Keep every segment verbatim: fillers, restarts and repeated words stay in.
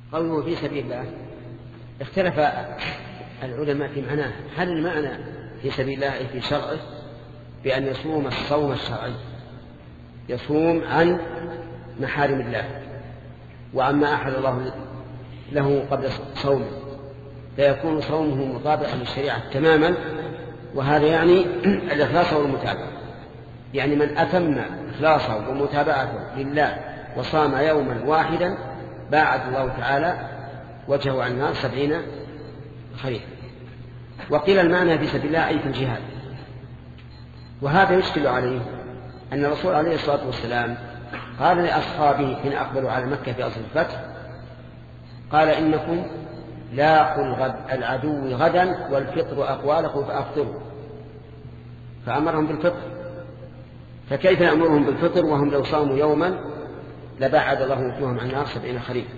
قوله في سبيل الله اختلف العلماء في معناه. هل المعنى في سبيل الله في شرعه بأن يصوم الصوم الشرعي، يصوم عن محارم الله وعما أحل الله له قبل صومه، فيكون صومه مطابقا للشريعة تماما، وهذا يعني الإخلاص والمتابعة. يعني من أتم إخلاصه ومتابعته لله وصام يوما واحدا باعد الله تعالى وجهه عن النار سبعين خريفا. وقيل المعنى في سبيل الله أي في الجهاد، وهذا يشكل عليه أن الرسول عليه الصلاة والسلام قال لأصحابه حين أقبلوا على مكة في أصل الفتح، قال إنكم لاقوا الغد العدو غدا والفطر أقوالكم فأفطروا، فأمرهم بالفطر. فكيف يأمرهم بالفطر وهم لو صاموا يوما لبعد الله وجوههم عن النار سبعين خريفا؟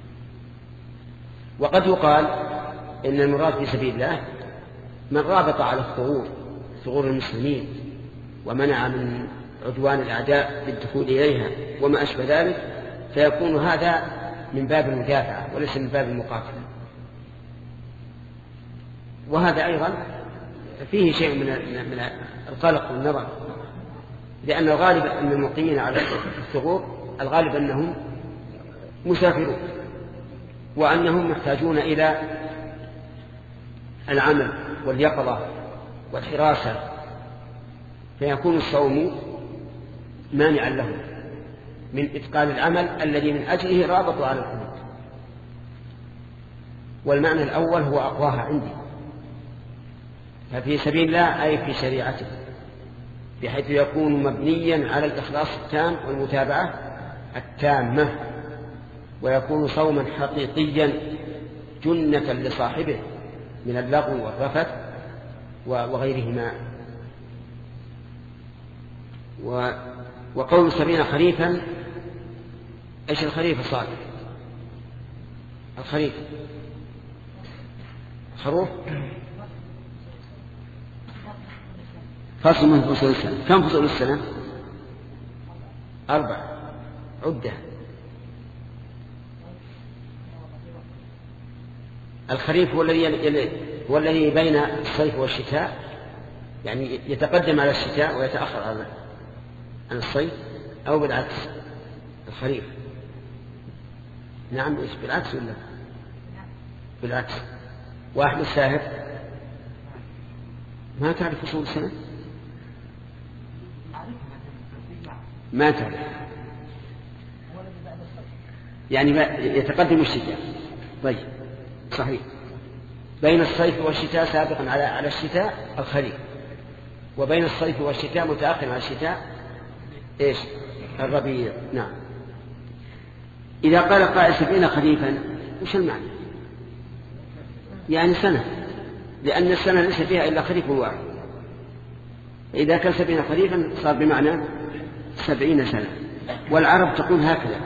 وقد يقال إن المراد في سبيل الله من رابط على الثغور ثغور المسلمين ومنع من عدوان الأعداء بالدخول إليها وما أشبه ذلك، فيكون هذا من باب المدافعة وليس من باب المقاتلة. وهذا أيضا فيه شيء من القلق والنظر، لأن الغالب أن المقيمين على الثغور الغالب أنهم مسافرون وأنهم محتاجون إلى العمل واليقظة والحراسة، فيكون الصوم مانعا لهم من إتقان العمل الذي من أجله رابطوا على الحدود. والمعنى الأول هو أقواها عندي، ففي سبيل الله أي في شريعته، بحيث يكون مبنيا على الإخلاص التام والمتابعة التامة، ويكون صوما حقيقيا جنة لصاحبه من اللغو والرفث وغيرهما. وقول سبعين خريفا، ايش الخريف الصالح؟ الخريف خروف فصل من فصول السنة. كم فصول السنة؟ أربع عدة. الخريف هو الذي هو الذي بين الصيف والشتاء، يعني يتقدم على الشتاء ويتأخر عن الصيف، أو بالعكس الخريف. نعم إيش بالعكس ولا بالعكس؟ واحد الساهر ما تعرف فصول السنة؟ ما تعرف، يعني يتقدم الشتاء. طيب صحيح، بين الصيف والشتاء سابقا على على الشتاء الخريف، وبين الصيف والشتاء متأخر على الشتاء ايش؟ الربيع. نعم. إذا قال قائل سبعين خريفا وش المعنى؟ يعني سنة، لأن السنة ليس فيها إلا خريف واحد. إذا كان سبعين خريفا صار بمعنى سبعين سنة. والعرب تقول هكذا،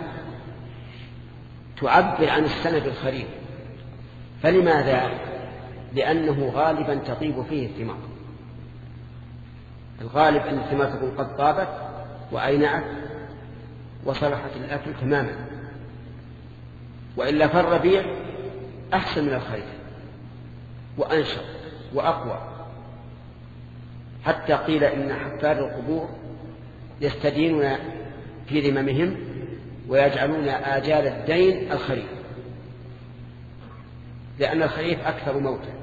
تعبر عن السنة بالخريف. فلماذا؟ لأنه غالبا تطيب فيه الثمار. الغالب أن الثمار تكون قد طابت وأينعت وصلحت الأكل تماما، وإلا فالربيع أحسن من الخريف وأنشط وأقوى. حتى قيل إن حفار القبور يستدينون في ذممهم ويجعلون آجال الدين الخريف، لأن الخريف أكثر موتا.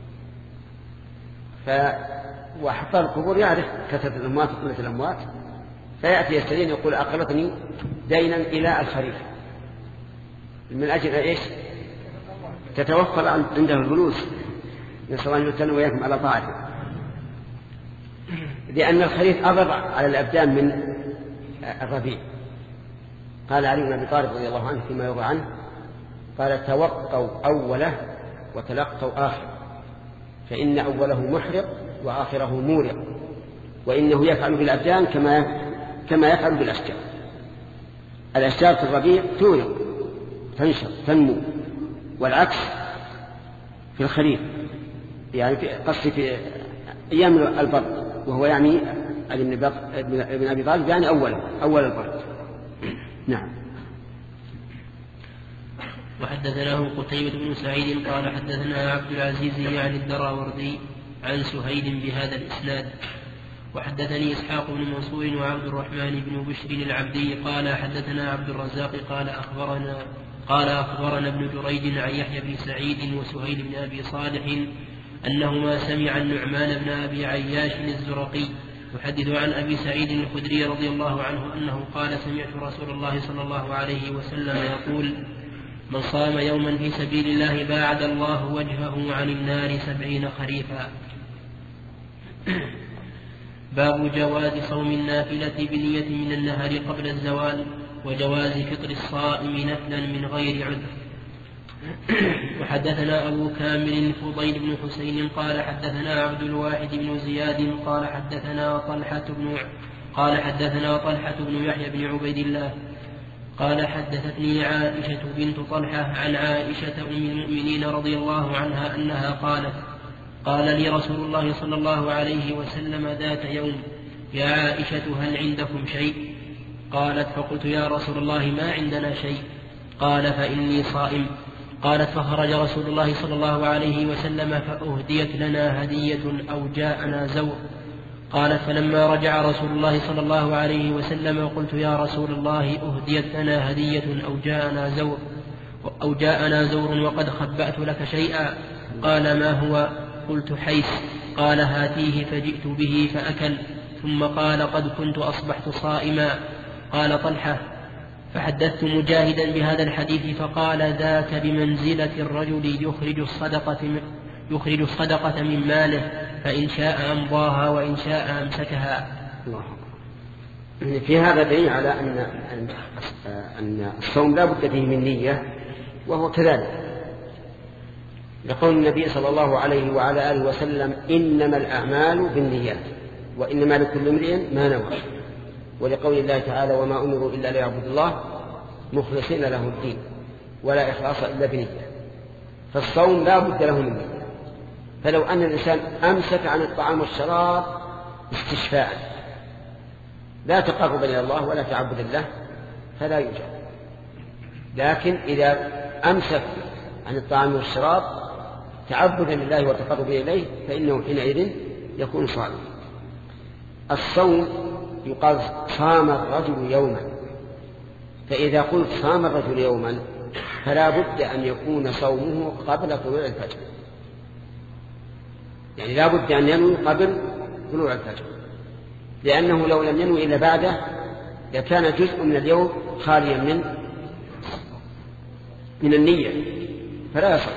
ف... وحفار القبور يعرف كثرة الأموات وقلة الأموات، فيأتي يستدين يقول أقلتني دينا إلى الخريف، من أجل إيش؟ تتوفر عنده الفلوس. نسأل الله أن يتنوا وياكم على طاعته، لأن الخريف أضر على الأبدان من الربيع. قال علي بن أبي طالب رضي الله عنه فيما يروى عنه، قال توقوا أوله وتلقوا آخر، فإن أوله محرق وآخره مورق، وإنه يفعل بالأبدان كما كما يفعل بالأشجار. الأشجار في الربيع تورق تنشط تنمو، والعكس في الخريف، يعني في قصد في أيام البرد، وهو يعني ابن أبي طالب يعني أول أول البرد. نعم. وحدثناه قتيبة بن سعيد قال حدثنا عبد العزيز يعني الدراوردي عن سهيل بهذا الإسناد. وحدثني إسحاق بن منصور وعبد الرحمن بن بشر العبدي قال حدثنا عبد الرزاق قال أخبرنا قال أخبرنا ابن جريج عن يحيى بن سعيد وسهيل بن أبي صالح أنهما سمع النعمان بن أبي عياش الزرقي يحدث عن أبي سعيد الخدري رضي الله عنه أنه قال سمعت رسول الله صلى الله عليه وسلم يقول من صام يوما في سبيل الله باعد الله وجهه عن النار سبعين خريفا. باب جواز صوم النافلة بنية من النهر قبل الزوال وجواز فطر الصائم نفلا من غير عذر. وحدثنا أبو كامل الفضيل بن حسين قال حدثنا عبد الواحد بن زياد قال حدثنا طلحة بن قال حدثنا طلحة بن يحيى بن عبيد الله قال حدثتني عائشة بنت طلحة عن عائشة أم المؤمنين رضي الله عنها أنها قالت قال لي رسول الله صلى الله عليه وسلم ذات يوم يا عائشة هل عندكم شيء؟ قالت فقلت يا رسول الله ما عندنا شيء. قال فإني صائم. قالت فخرج رسول الله صلى الله عليه وسلم فأهديت لنا هدية أو جاءنا زور. قالت فلما رجع رسول الله صلى الله عليه وسلم قلت يا رسول الله أهديت لنا هدية أو جاءنا زور أو جاءنا زور وقد خبأت لك شيئا. قال ما هو؟ قلت حيث. قال هاتيه فجئت به فأكل ثم قال قد كنت أصبحت صائما. قال طلحة فحدثت مجاهدا بهذا الحديث فقال ذاك بمنزلة الرجل يخرج الصدقة يخرج الصدقة من ماله فإن شاء أمضاها وإن شاء أمسكها. الله. في هذا دليل على أن أن الصوم لا بد فيه من نية وهو كذلك لقول النبي صلى الله عليه وعلى آله وسلم إنما الأعمال بالنيات وإنما لكل امرئ ما نوى، ولقول الله تعالى وما أمروا إلا ليعبدوا الله مخلصين له الدين ولا إخلاص إلا بنية. فالصوم لا بد له من نية. فلو أن الإنسان أمسك عن الطعام والشراب استشفاء لا تقرب إلى الله ولا تعبد الله فلا يوجد. لكن إذا أمسك عن الطعام والشراب تعبدا لله وتقرب إليه فإنه حينئذ يكون صائما. الصوم يقال صام الرجل يوما، فإذا قلت صام الرجل يوما فلا بد أن يكون صومه قبل طلوع الفجر، يعني لا بد أن ينوي قبل طلوع الفجر، لأنه لو لم ينوي إلا بعده لكان جزء من اليوم خاليا من من النية فلا يصح.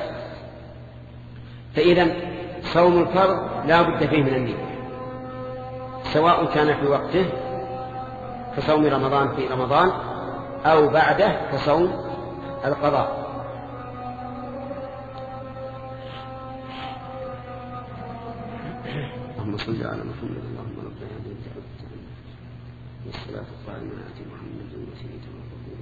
فإذا صوم الفرض لا بد فيه من النية سواء كان في وقته كصوم رمضان في رمضان أو بعده كصوم القضاء. اللهم صل على محمد اللهم رب العالمين والصلاة والسلام على محمد وسيدنا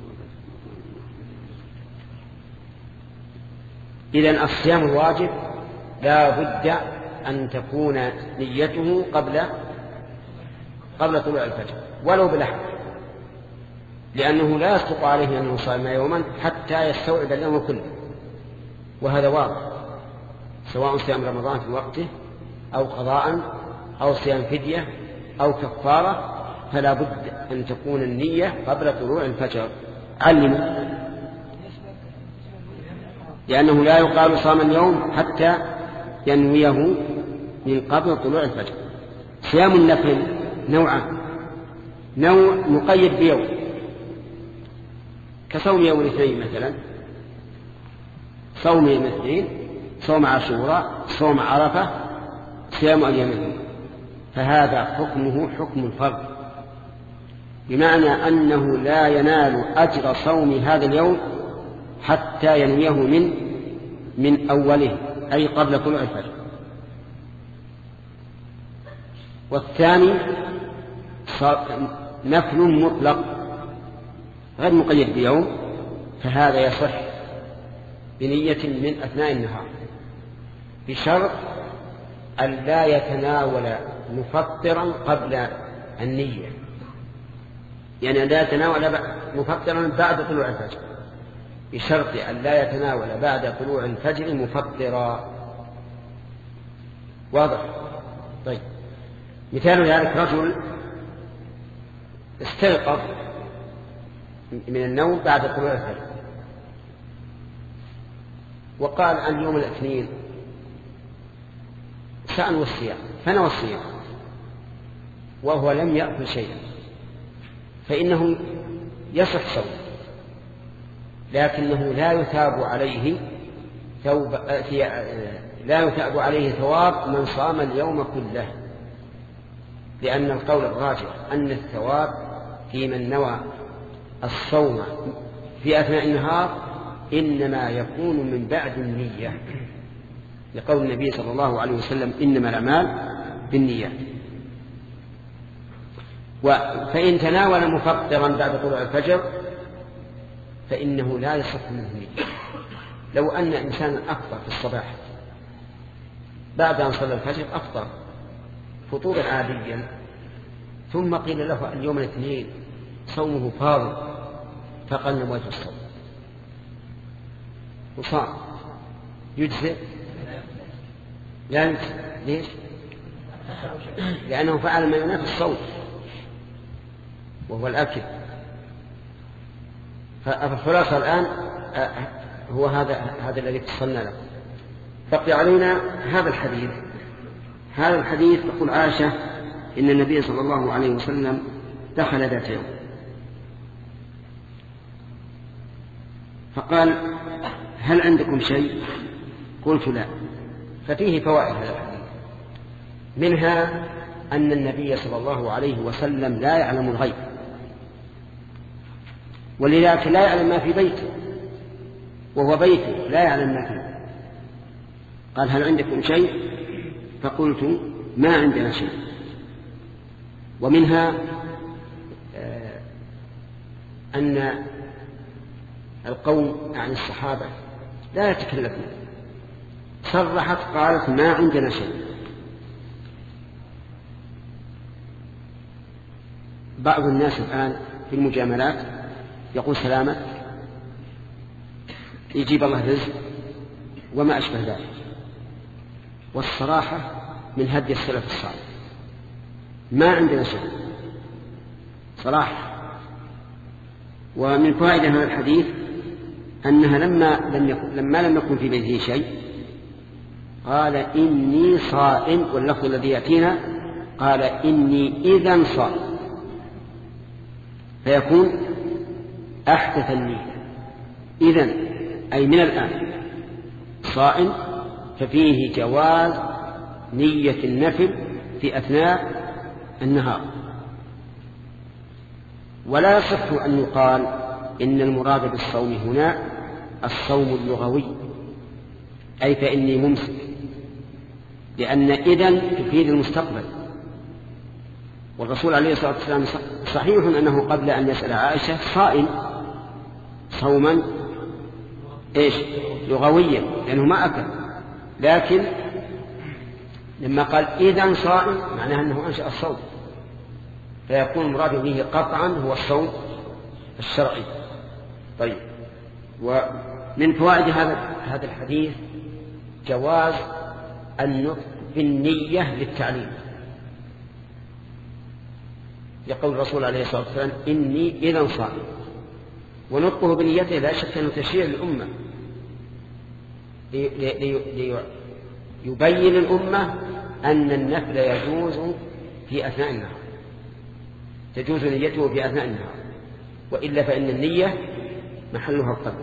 إذن الصيام الواجب لا بد أن تكون نيته قبل قبل طلوع الفجر ولو بلحظة، لأنه لا يصدق عليه أنه صام يوما حتى يستوعب اليوم كله، وهذا واضح سواء صيام رمضان في وقته أو قضاء أو صيام فدية أو كفارة فلا بد أن تكون النية قبل طلوع الفجر. علموا لأنه لا يقال صام اليوم حتى ينويه من قبل طلوع الفجر. صيام النفل نوعان، نوع مقيد بيوم كصوم يوم الاثنين مثلا، صوم يوم الاثنين، صوم عاشوراء، صوم عرفة، صيام أيام البيض، فهذا حكمه حكم الفرض، بمعنى أنه لا ينال أجر صوم هذا اليوم حتى ينويه من من أوله أي قبل طلوع الفجر. والثاني نفل مطلق غير مقيد بيوم، فهذا يصح بنية من أثناء النهار بشرط أن لا يتناول مفطرا قبل النية، يعني لا يتناول مفطرا بعد طلوع الفجر، بشرط أن لا يتناول بعد طلوع الفجر مفطرا. واضح؟ طيب، مثال ذلك رجل استيقظ من النوم بعد طلوع الفجر وقال عن يوم الاثنين سأنوي الصيام، فنوى الصيام وهو لم يأكل شيئا، فإنه يصح صومه، لكنه لا يثاب عليه ثوب لا يثاب عليه ثواب من صام اليوم كله، لأن القول الراجح أن الثواب في من نوى الصوم في أثناء النهار إنما يكون من بعد النية، لقول النبي صلى الله عليه وسلم إنما الأعمال بالنيات. فإن تناول مفطرا بعد طلوع الفجر فإنه لا يصح منه نية. لو أن إنسانا أفطر في الصباح بعد أن صلى الفجر أفطر فطورا عاديا، ثم قيل له اليوم الاثنين صومه فاضل، فقال نويت الصوم وصام، يجزئ؟ لا يجزئ. ليش؟ لأنه فعل ما ينافي الصوم وهو الأكل. فالخلاصة الآن هو هذا هذا الذي فصلنا له. بقي علينا هذا الحديث. هذا الحديث تقول عائشة إن النبي صلى الله عليه وسلم دخل ذات يوم فقال هل عندكم شيء؟ قلت لا. ففيه فوائد هذا الحديث، منها أن النبي صلى الله عليه وسلم لا يعلم الغيب، ولذلك لا يعلم ما في بيته، وهو بيته لا يعلم ما فيه. قال هل عندكم شيء؟ فقلت ما عندنا شيء. ومنها أن القوم عن الصحابة لا يتكلفون، صرحت قالت ما عندنا شيء. بعض الناس الآن في المجاملات يقول سلامة، يجيب الله رزق وما أشبه ذلك. والصراحة من هدي السلف الصالح ما عندنا شيء صراحة. ومن فوائد هذا الحديث أنها لما لم يكن, لما لم يكن في بيته شيء قال إني صائم، واللفظ الذي يأتينا قال إني إذن صائم، فيكون أحدث النية إذن أي من الآن صائم، ففيه جواز نية النفل في أثناء النهار. ولا يصح أن يقال إن المراد بالصوم هنا الصوم اللغوي، أي فإني ممسك، لأن إذن تفيد المستقبل. والرسول عليه الصلاة والسلام صحيح أنه قبل أن يسأل عائشة صائم صوما إيش لغويا لأنه ما أكل، لكن لما قال إذن صائم معناه أنه أنشأ الصوم، فيكون المراد به قطعا هو الصوم الشرعي. طيب، ومن فوائد هذا هذا الحديث جواز النطق بالنية للتعليم، يقول الرسول عليه الصلاة والسلام إني إذن صائم، ونطقه بنيته لا شك أنه تشريع للأمة ليبين الأمة أن النفل يجوز في أثناء النهار، تجوز نيته في أثناء النهار، وإلا فإن النية محلها القلب.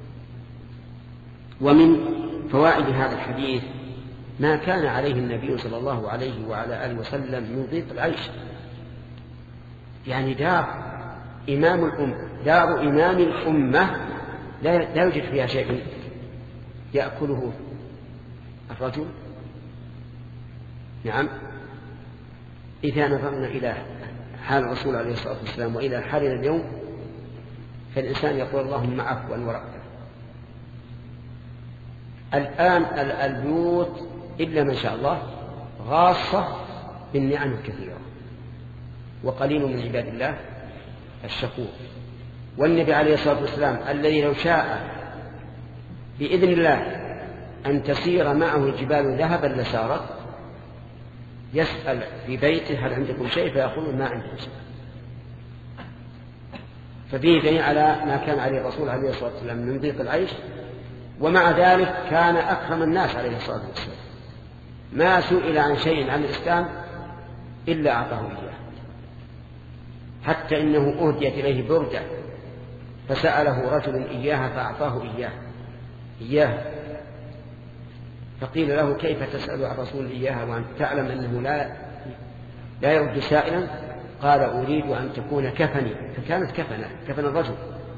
ومن فوائد هذا الحديث ما كان عليه النبي صلى الله عليه وعلى آله وسلم من ضيق العيش، يعني دار إمام الأمة دار إمام الأمة لا يوجد فيها شيء يأكله الرجل. نعم، إذا نظرنا إلى حال الرسول عليه الصلاة والسلام وإلى حالنا اليوم فالإنسان يقول اللهم عفوا ورحمة. الآن البيوت إلا ما شاء الله غاصة بالنعم الكثيرة، وقليل من عباد الله الشكور. والنبي عليه الصلاة والسلام الذي لو شاء بإذن الله أن تسير معه الجبال ذهبا لسارت، يسأل في بيته هل عندكم شيء فيقول ما عندكم شيء. ففيه دليل على ما كان عليه الرسول عليه الصلاة والسلام من ضيق العيش، ومع ذلك كان أكرم الناس عليه الصلاة والسلام، ما سئل عن شيء عن الإسلام إلا أعطاه إياه، حتى إنه أهديت إليه بردة فسأله رجل إياها فأعطاه إياه إياه فقيل له كيف تسأل عن رسول إياها وأنت تعلم أنه لا لا يرد سائلا؟ قال أريد أن تكون كفني، فكانت كفنة كفن الرجل.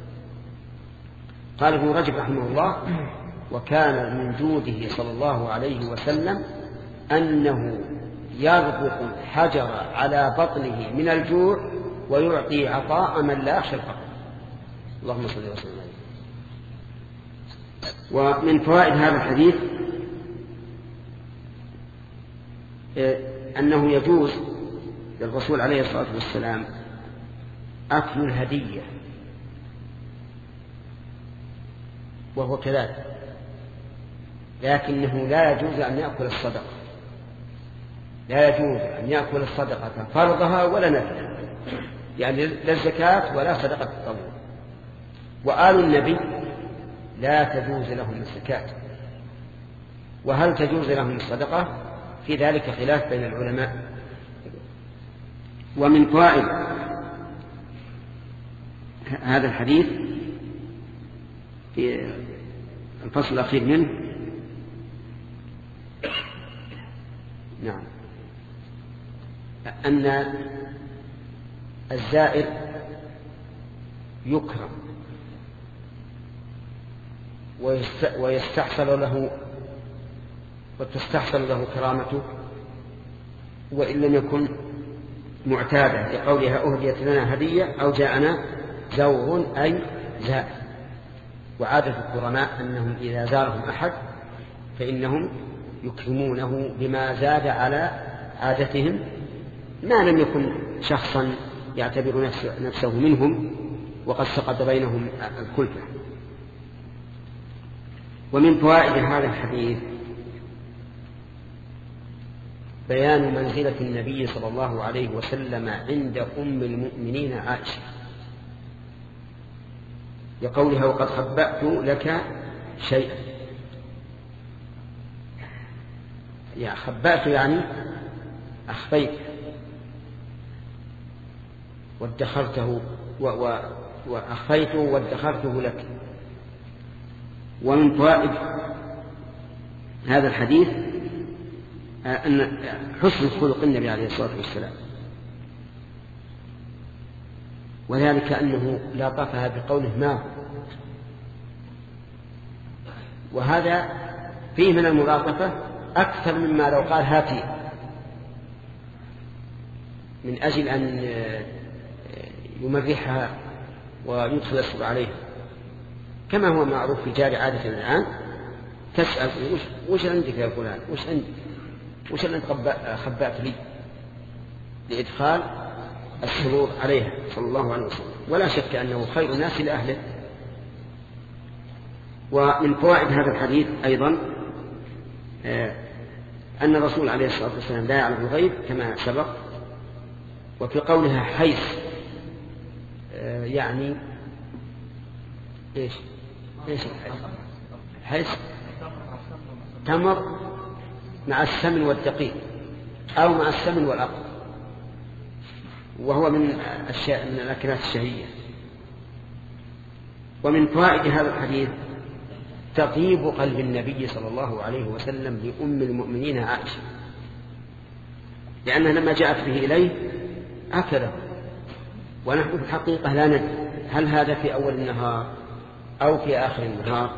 قال ابن رجب رحمه الله: وكان من جوده صلى الله عليه وسلم أنه يربط الحجر على بطنه من الجوع ويعطي عطاء من لا يخشى الفقر. اللهم صل وسلم عليه. ومن فوائد هذا الحديث أنه يجوز للرسول عليه الصلاة والسلام أكل الهدية، وهو كذلك، لكنه لا يجوز أن يأكل الصدقة، لا يجوز أن يأكل الصدقة فرضها ولا نفلها، يعني لا الزكاة ولا صدقة التطوع. وآل النبي لا تجوز لهم الزكاة، وهل تجوز لهم الصدقة؟ في ذلك خلاف بين العلماء. ومن فوائد هذا الحديث في الفصل الأخير منه نعم أن الزائر يكرم ويستحصل له وتستحصل له كرامته وإن لم يكن معتادة، لقولها أهديت لنا هدية أو جاءنا زور أي زائر. وعادة الكرماء أنهم إذا زارهم أحد فإنهم يكرمونه بما زاد على عادتهم، ما لم يكن شخصا يعتبر نفسه منهم وقد سقط بينهم الكلفة. ومن فوائد هذا الحديث بيان منزلة النبي صلى الله عليه وسلم عند أم المؤمنين عائشة، لقولها وقد خبأت لك شيئا. يعني خبأت يعني أخفيت وادخرته وأخفيته وادخرته لك. ومن فوائد هذا الحديث أن حسن خلق النبي عليه الصلاة والسلام، وذلك أنه لاطفها بقوله ما، وهذا فيه من الملاطفة أكثر مما لو قال هاتي، من أجل أن يمرحها ويدخل السر عليها، كما هو معروف في جار عادة الآن تسأل وش, وش عندك يا فلان، وش عندك، وش اللي انت خبأت لي، لإدخال السرور عليها صلى الله عليه وسلم. ولا شك أنه خير الناس لأهله. ومن فوائد هذا الحديث أيضا أن الرسول عليه الصلاة والسلام لا يعلم الغيب كما سبق. وفي قولها حيث يعني إيش إيش حيث تمر مع السمن والدقيق أو مع السمن والأقل، وهو من الشيء من الأكلات الشهية. ومن فوائد هذا الحديث تطيب قلب النبي صلى الله عليه وسلم لأم المؤمنين عائشة، لأنها لما جاءت به إليه أكله، ونحن في الحقيقة لا ندري هل هذا في أول النهار أو في آخر النهار،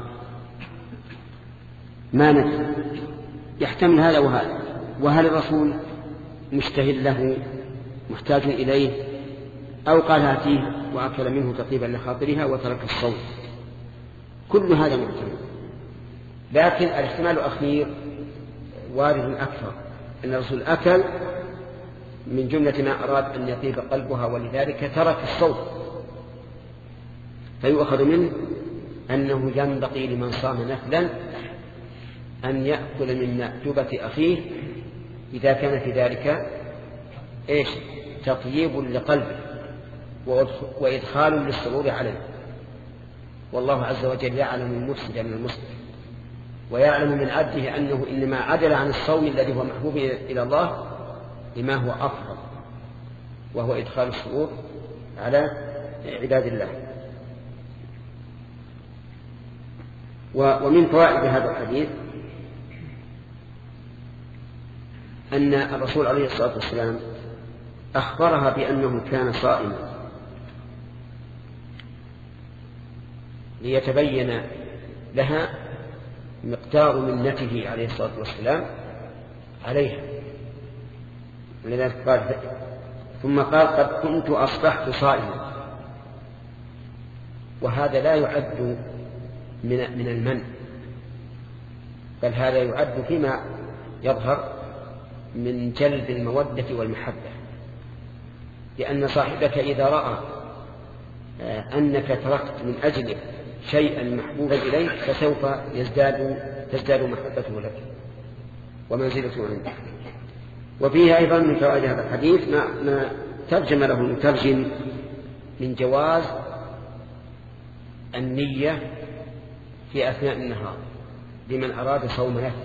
ما ندري، يحتمل هذا وهذا. وهل الرسول مشتهل له محتاج إليه أو قال هاتيه وأكل منه تطيبا لخاطرها وترك الصوت، كل هذا محتمل. لكن الاحتمال الأخير وارد أكثر، أن الرسول أكل من جملة ما أراد أن يطيب قلبها ولذلك ترك الصوت. فيؤخذ منه أنه ينبغي لمن صام نفلا أن يأكل من مأدبة أخيه إذا كان في ذلك إيش تطييب لقلبه وإدخال للسرور عليه. والله عز وجل يعلم المفسد من المصلح، ويعلم من عبده أنه إنما عدل عن الصوم الذي هو محبوب إلى الله لما هو أفضل، وهو إدخال السرور على عباد الله. ومن فوائد هذا الحديث أن الرسول عليه الصلاة والسلام أخبرها بأنه كان صائما ليتبين لها مقدار منته عليه الصلاة والسلام عليها. ولذلك قال ثم قال قد كنت أصبحت صائما، وهذا لا يعد من من المن، بل هذا يعد فيما يظهر من جلب المودة والمحبة، لأن صاحبك إذا رأى أنك تركت من أجله شيئا محبوبا إليك فسوف يزداد تزداد محبته لك ومنزلته عندك. وفيه أيضا من فوائد هذا الحديث ما, ما ترجم له المترجم من جواز النية في أثناء النهار لمن أراد صوم نفل،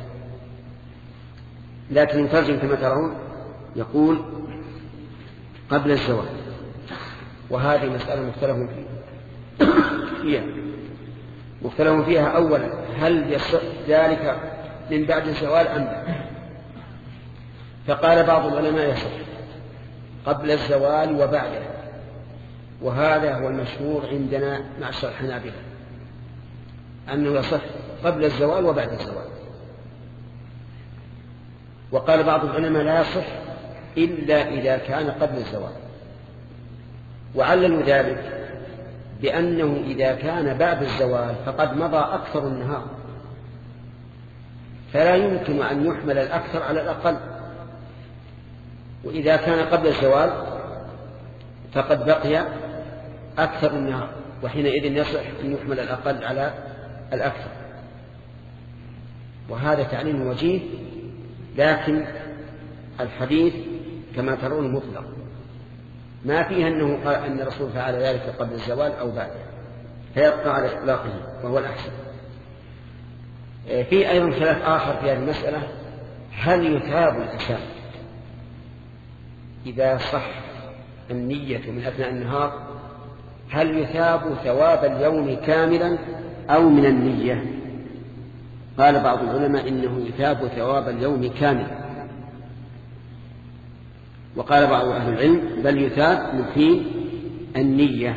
لكن المترجم كما ترون يقول قبل الزوال، وهذه مسألة مختلف فيها مختلف فيها أولا هل يصح ذلك من بعد الزوال أم لا؟ فقال بعض العلماء يصح قبل الزوال وبعده، وهذا هو المشهور عندنا معشر الحنابلة أنه يصح قبل الزوال وبعد الزوال. وقال بعض العلماء لا يصح إلا إذا كان قبل الزوال، وعللوا ذلك بأنه إذا كان بعد الزوال فقد مضى أكثر النهار، فلا يمكن أن يحمل الأكثر على الأقل، وإذا كان قبل الزوال فقد بقي أكثر النهار، وحينئذ يصح أن يحمل الأقل على الأكثر. وهذا تعليم وجيه، لكن الحديث كما ترون مطلق، ما فيه أنه قال أن الرسول فعل ذلك قبل الزوال أو بعده، فيبقى على إطلاقه وهو الأحسن. في أيضا خلاف آخر في هذه المسألة، هل يثاب الإنسان إذا صح النية من أثناء النهار، هل يثاب ثواب اليوم كاملا أو من النية؟ قال بعض العلماء إنه يثاب ثواب اليوم كاملا، وقال بعض أهل العلم بل يثاب من حين النية،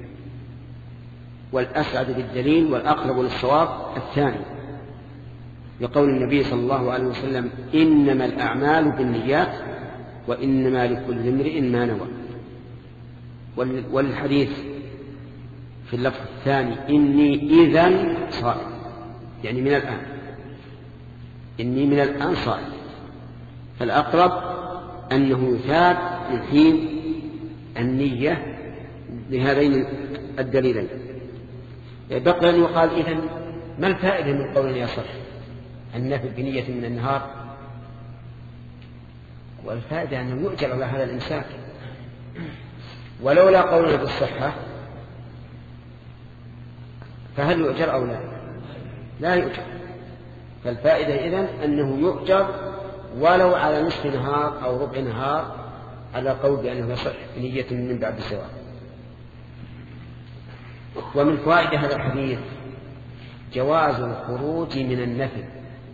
والأسعد بالدليل والأقرب للصواب الثاني، لقول النبي صلى الله عليه وسلم إنما الأعمال بالنيات وإنما لكل امرئ ما نوى. والحديث في اللفظ الثاني إني إذن صائم، يعني من الآن، إني من الآن صائم، فالأقرب أنه يثاب من حين النية لهذين الدليلين. بقي أن يقال إذن ما الفائدة من قول يصح النفل بنية من النهار؟ والفائدة أنه يؤجر على هذا الإمساك، ولولا قوله بالصحة فهل يؤجر أو لا؟ لا يؤجر. فالفائدة إذن أنه يؤجر ولو على نصف نهار أو ربع نهار، على قول بأنه يصح بنية من بعد الزواج. ومن فوائد هذا الحديث جواز الخروج من النفل،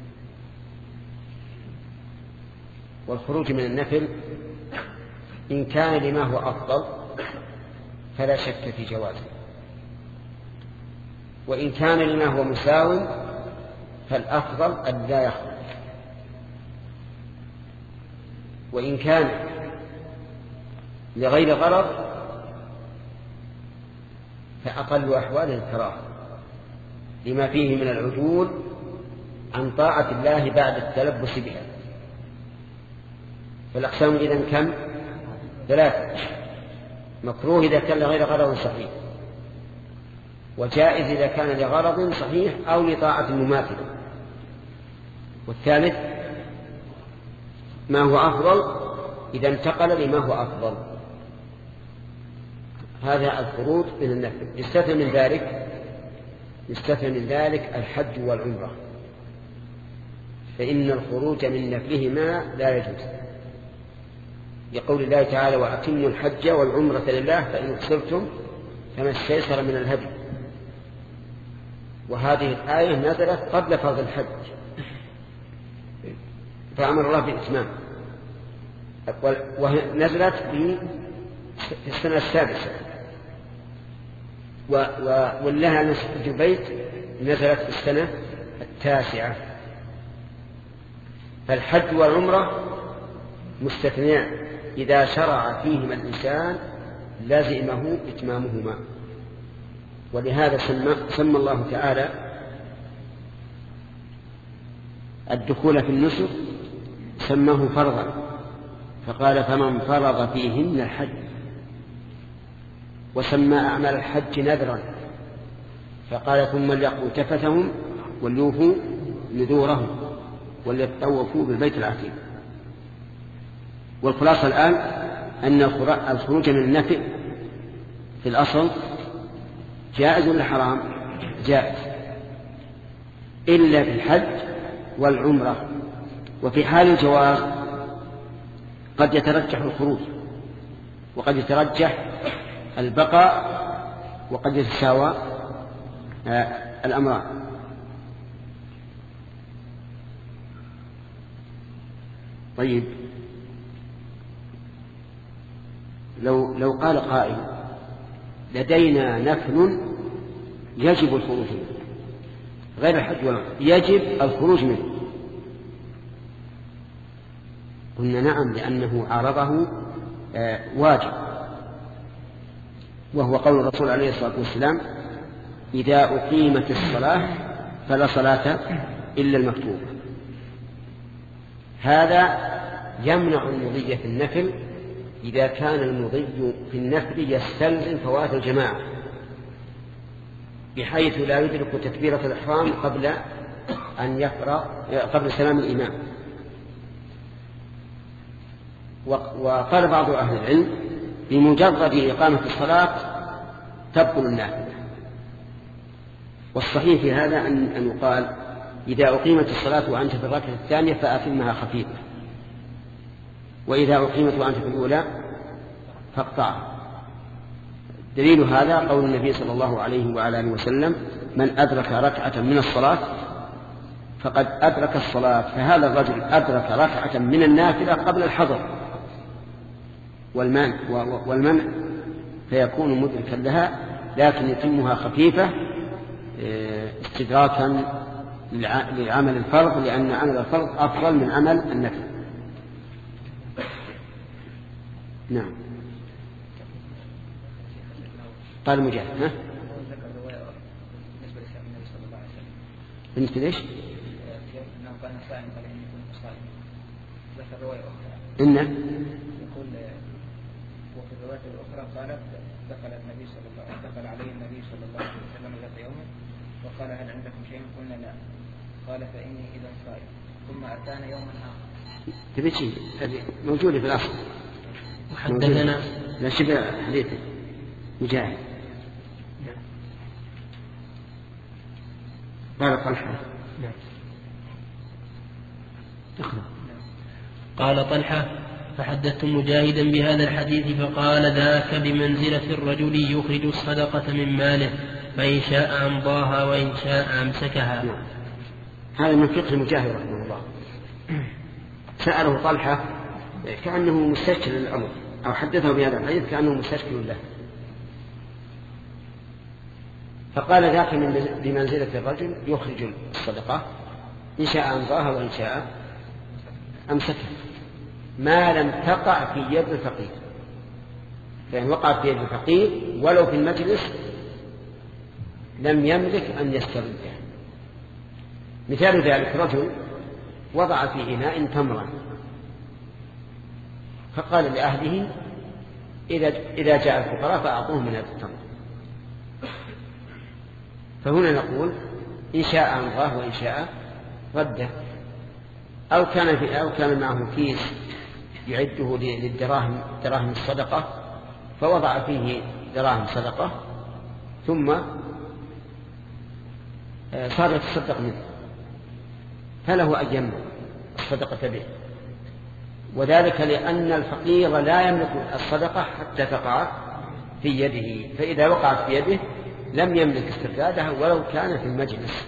والخروج من النفل إن كان لما هو أفضل فلا شك في جوازه، وإن كان لما هو مساو فالأفضل أن لا يخرج، وإن كان لغير غرض فأقل أحواله الكراهة لما فيه من العدول عن طاعة الله بعد التلبس بها. فالأقسام إذن كم؟ ثلاثة: مكروه إذا كان لغير غرض صحيح، وجائز إذا كان لغرض صحيح أو لطاعة مماثلة. والثالث ما هو أفضل إذا انتقل لما هو أفضل. هذا الخروج من النفل. يستثنى من ذلك يستثنى من ذلك الحج والعمرة، فإن الخروج من نفلهما لا يجوز، لقول الله تعالى: وأتموا الحج والعمرة لله فإن أحصرتم فما استيسر من الهدي. وهذه الآية نزلت قبل فرض الحج، فأمر الله بالإتمام، ونزلت في السنة السادسة. ولها نسك البيت نزلت في السنة التاسعة. فالحج والعمرة مستثنيان إذا شرع فيهما الإنسان لازمه إتمامهما. ولهذا سمى, سمى الله تعالى الدخول في النسك سماه فرضا، فقال: فمن فرض فيهن الحج. وسمى أعمال الحج نذرا، فقال: ثم ليقضوا تفثهم وليوفوا نذورهم وليطوفوا بالبيت العتيق. والخلاصة الآن أن الخروج من النفل في الأصل جائز ولا حرام؟ جائز، إلا في الحج والعمرة. وفي حال الجواز قد يترجح الخروج، وقد يترجح البقاء، وقد يتساوى الأمران. طيب، لو لو قال قائل: لدينا نفل يجب الخروج منه غير الحج والعمرة، يجب الخروج منه، قلنا نعم، لأنه عارضه واجب، وهو قول الرسول عليه الصلاة والسلام: إذا أقيمت الصلاة فلا صلاة إلا المكتوبة. هذا يمنع المضي في النفل إذا كان المضي في النفل يستلزم فوات الجماعة، بحيث لا يدرك تكبيرة الإحرام قبل أن يقرأ قبل سلام الإمام. وقال بعض أهل العلم: بمجرد إقامة الصلاة تبطل النافلة. والصحيح في هذا أن يقال: إذا أقيمت الصلاة وأنت في الركعة الثانية فأتمها خفيفة، وإذا أقيمت وأنت في الأولى فاقطعها. دليل هذا قول النبي صلى الله عليه وعلى آله وسلم: من أدرك ركعة من الصلاة فقد أدرك الصلاة. فهذا الرجل أدرك ركعة من النافلة قبل الحضر والمنع والمنع فيكون مدركا لها، لكن يتمها خفيفة استدراكا للعمل الفرض، لأن عمل الفرض أفضل من عمل النفل. نعم. قال مجاهد: ها؟ بالنسبة ليش؟ إنه كان صائم قبل أن يكون صائم. ذكر رواية أخرى. إن يقول وفي الرواية الأخرى قالت: دخل النبي صلى الله عليه دخل عليه النبي صلى الله عليه وسلم ذات يوم وقال: هل عندكم شيء؟ قلنا لا. قال: فإني إذا صائم. ثم أتانا يوما آخر. تبي شيء هذه موجودة في الأصل. وحدثنا لا شبه حديث مجاهد. قال طلحة: قال طلحة: فحدثت مجاهدا بهذا الحديث فقال: ذاك بمنزلة الرجل يخرج الصدقة من ماله، فإن شاء أمضاها وإن شاء أمسكها. هذا من فقه مجاهد رحمه الله. سأله طلحة كأنه مستشكل للأمر، أو حدثه بهذا الحديث كأنه مستشكل له، فقال: ذاك بمنزلة الرجل يخرج الصدقة، إن شاء أمضاها وإن شاء أمسكها، ما لم تقع في يد الفقير. فإن وقعت في يد الفقير ولو في المجلس لم يملك أن يستردها. مثال ذلك: رجل وضع في إناء تمرا، فقال فهنا نقول إن شاء أمضاه وإن شاء رده. أو كان في أو كان معه كيس يعده للدراهم دراهم الصدقة فوضع فيه دراهم صدقة ثم صار يتصدق منه فله أن يملك الصدقة به، وذلك لأن الفقير لا يملك الصدقة حتى تقع في يده، فإذا وقعت في يده لم يملك استردادها ولو كان في المجلس.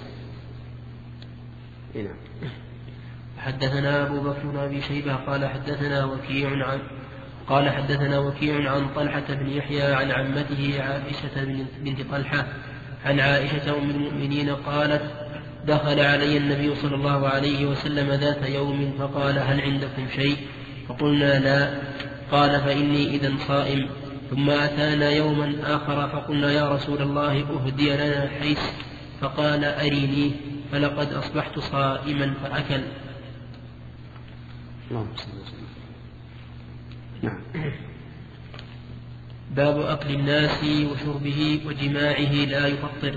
هنا. حدثنا أبو بكر بن أبي شيبة قال حدثنا وكيع عن قال حدثنا وكيع عن طلحة بن يحيى عن عمته عائشة بنت طلحة عن عائشة أم المؤمنين قالت: دخل علي النبي صلى الله عليه وسلم ذات يوم فقال: هل عندكم شيء؟ فقلنا: لا. قال: فإني إذن صائم. ثم أتانا يوما آخر فقلنا: يا رسول الله أهدي لنا حيث. فقال: أريني. فلقد أصبحت صائما فأكل. باب أكل الناس وشربه وجماعه لا يفطر.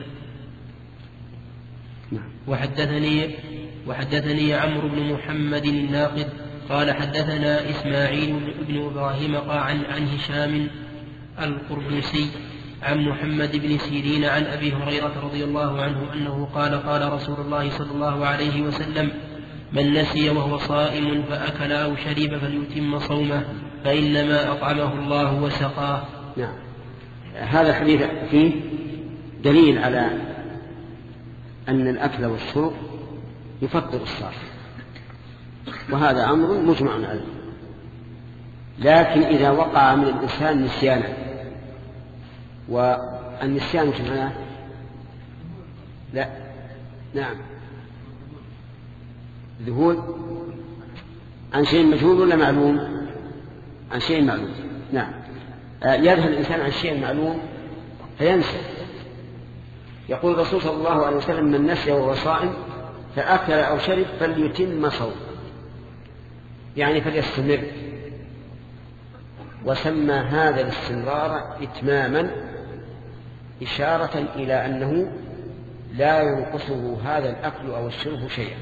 وحدثني وحدثني عمرو بن محمد الناقد قال حدثنا إسماعيل بن إبراهيم عن عن هشام القربسي عن محمد بن سيرين عن أبي هريرة رضي الله عنه أنه قال: قال رسول الله صلى الله عليه وسلم: من نسي وهو صائم فأكل أو شرب فليتم صومه فإنما أطعمه الله وسقاه. نعم. هذا الحديث فيه دليل على أن الأكل والشرب يفطر الصائم، وهذا أمر مجمع عليه. لكن إذا وقع من الإنسان نسيانا، والنسيان معناه لا نعم ذهول عن شيء مجهول ولا معلوم؟ عن شيء معلوم. نعم. يذهل الإنسان عن شيء معلوم فينسى. يقول الرسول صلى الله عليه وسلم: من نسي وهو صائم فأكل أو شرب فليتم صومه، يعني فليستمر. وسمى هذا الاستمرار إتماما إشارة إلى أنه لا ينقصه هذا الأكل أو الشرب شيئا،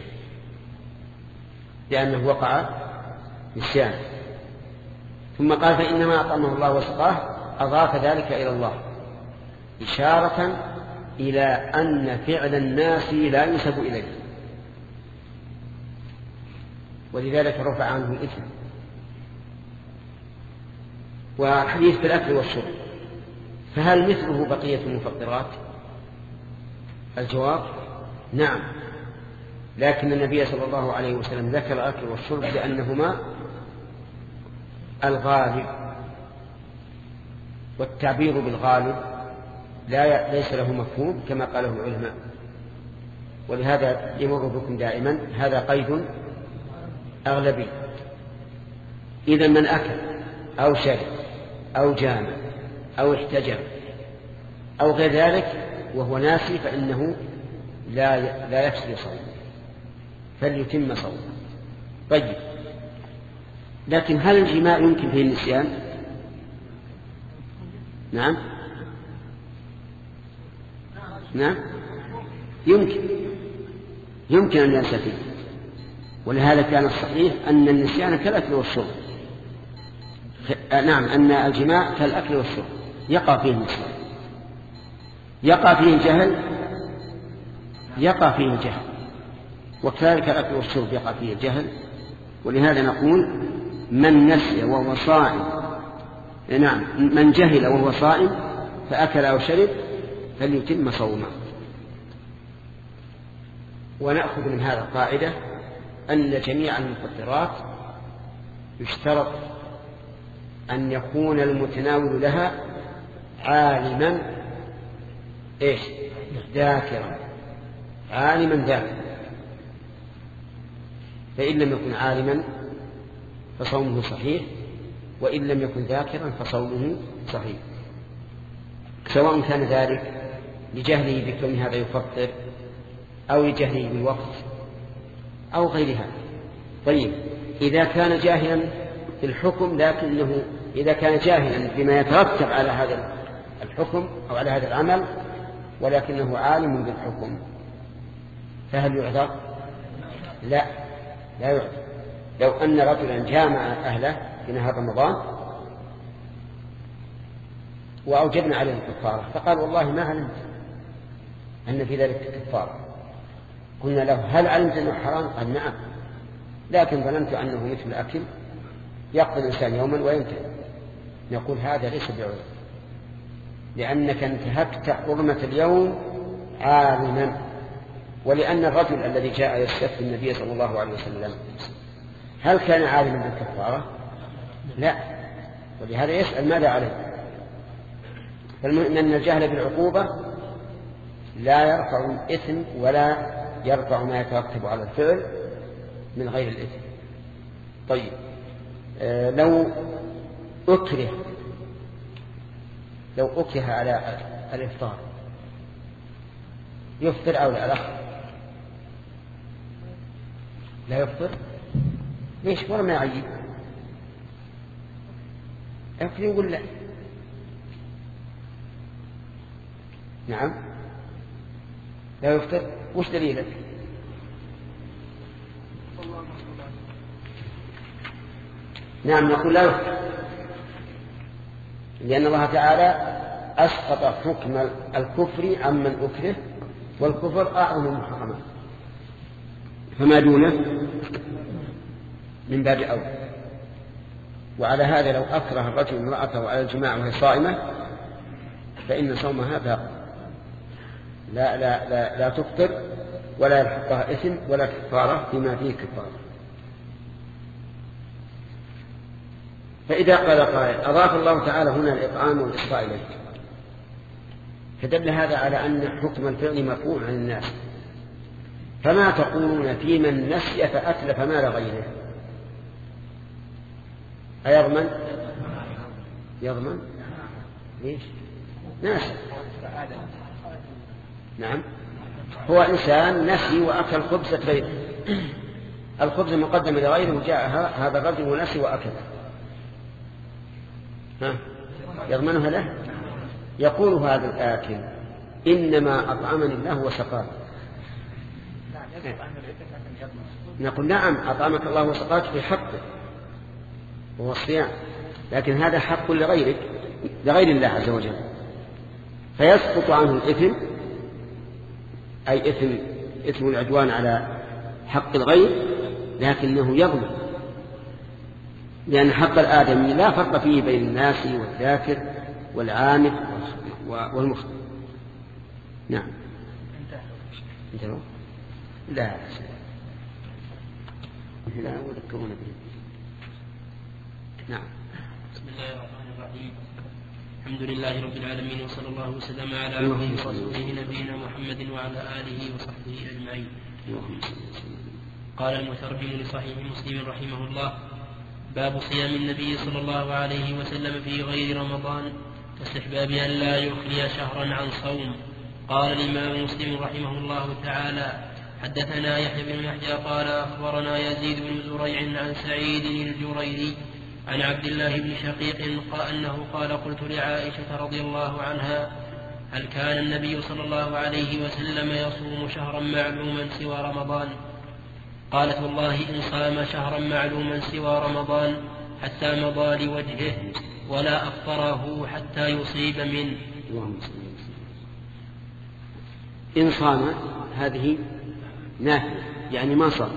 لأنه وقع نسيان. ثم قال: فإنما أطعمه الله وسقاه، أضاف ذلك إلى الله إشارة إلى أن فعل الناس لا ينسب إليه، ولذلك رفع عنه الإثم. والحديث في الأكل والشرب، فهل مثله بقية المفطرات؟ الجواب: نعم، لكن النبي صلى الله عليه وسلم ذكر الأكل والشرب لأنهما الغالب، والتعبير بالغالب لا ليس له مفهوم كما قاله العلماء، ولهذا يمر بكم دائما هذا قيد أغلبي. إذا من أكل أو شرب أو جامع أو احتجم أو غير ذلك وهو ناسي فإنه لا لا يفسد صومه، فليتم صومه. طيب، لكن هل الجماع يمكن فيه النسيان؟ نعم نعم يمكن يمكن أن ينسى فيه، ولهذا كان الصحيح أن النسيان كالأكل والشرب. نعم، أن الجماع كالأكل والشرب يقع فيه النسيان، يقع فيه الجهل يقع فيه الجهل وكذلك الأكل والشرب يقع فيه الجهل. ولهذا نقول: من نسي وهو صائم، نعم من جهل وهو صائم فأكل أو شرب فليتم صومه. ونأخذ من هذا القاعدة أن جميع المفطرات يشترط أن يكون المتناول لها عالما إيش ذاكرا، عالما ذاكرا. فإن لم يكن عالما فصومه صحيح، وإن لم يكن ذاكرا فصومه صحيح، سواء كان ذلك لجهله بكون هذا يفطر أو لجهله بالوقت أو غيرها. طيب، إذا كان جاهلا في الحكم، لكنه إذا كان جاهلا بما يترتب على هذا الحكم أو على هذا العمل ولكنه عالم بالحكم، فهل يعذر؟ لا، لا يعذر. لو أن رجلا جامع أهله في نهار رمضان وأوجبنا عليه الكفارة فقال والله ما علمت أن في ذلك كفارة، قلنا له هل علمت أنه حرام؟ قال نعم، لكن ظننت أنه مثل الأكل يقضي الإنسان يوما وينتهي. نقول هذا ليس بعذر، لأنك انتهكت حرمة اليوم عالما، ولأن الرجل الذي جاء يستفتي النبي صلى الله عليه وسلم هل كان عالما بالكفارة؟ لا، ولهذا يسأل ماذا عليه. فالمهم أن الجهل بالعقوبة لا يرفع الإثم ولا يرفع ما يترتب على الفعل من غير الإثم. طيب آه لو أكره لو أكره على الإفطار يفطر أو لا؟ لا يفطر. ليش؟ ولا ما يعيب، يكفي يقول لا. نعم لا يفطر. وش دليلك؟ نعم نقول لا يفطر، لأن الله تعالى أسقط حكم الكفر عمن أكره، والكفر أعظم المحرمات، فما دونه من باب أولى. وعلى هذا لو أكره الرجل امرأته على الجماع وهي صائمة فإن صومها باق، لا, لا, لا, لا تفطر ولا يلحقها إثم ولا كفارة فيما فيه كفارة. فإذا قال قائل أضاف الله تعالى هنا الإطعام والإسقاء إليه، فدل هذا على أن حكم الفعل مرفوع عن الناس، فما تقولون في من نسي فأتلف مال غيره؟ أيضمن؟ يضمن؟ ليش؟ ناس. نعم، هو إنسان نسي وأكل خبزة غيره، الخبز مقدم لغيره وجاء هذا الرجل ونسي وأكل، ها يضمنها له؟ يقول هذا الآكل إنما أطعمني الله وسقاني. نقول نعم أطعمك الله وسقاك في حقه وهو الصيام، لكن هذا حق لغيرك لغير الله عز وجل، فيسقط عنه الإثم، أي إثم إثم العدوان على حق الغير، لكنه يضمن، لأن حق الآدمي لا فرق فيه بين الناس والذاكر والعامد والمخطئ. نعم انتهوا؟ لا لا وذكرون به. نعم. بسم الله الرحمن الرحيم، الحمد لله رب العالمين، وصلى الله وسلم على عبده ورسوله نبينا محمد وعلى آله وصحبه أجمعين. قال المترجم لصحيح مسلم رحمه الله: باب صيام النبي صلى الله عليه وسلم في غير رمضان، واستحباب أن لا يخلي شهرا عن صوم. قال الإمام مسلم رحمه الله تعالى: حدثنا يحيى بن يحيى قال أخبرنا يزيد بن زريع عن سعيد الجريري عن عبد الله بن شقيق قال أنه قال: قلت لعائشة رضي الله عنها: هل كان النبي صلى الله عليه وسلم يصوم شهرا معلوما سوى رمضان؟ قالت: والله إن صام شهرا معلوما سوى رمضان حتى مضى لوجهه ولا أفطره حتى يصيب منه. إن صام هذه نافية، يعني ما صام،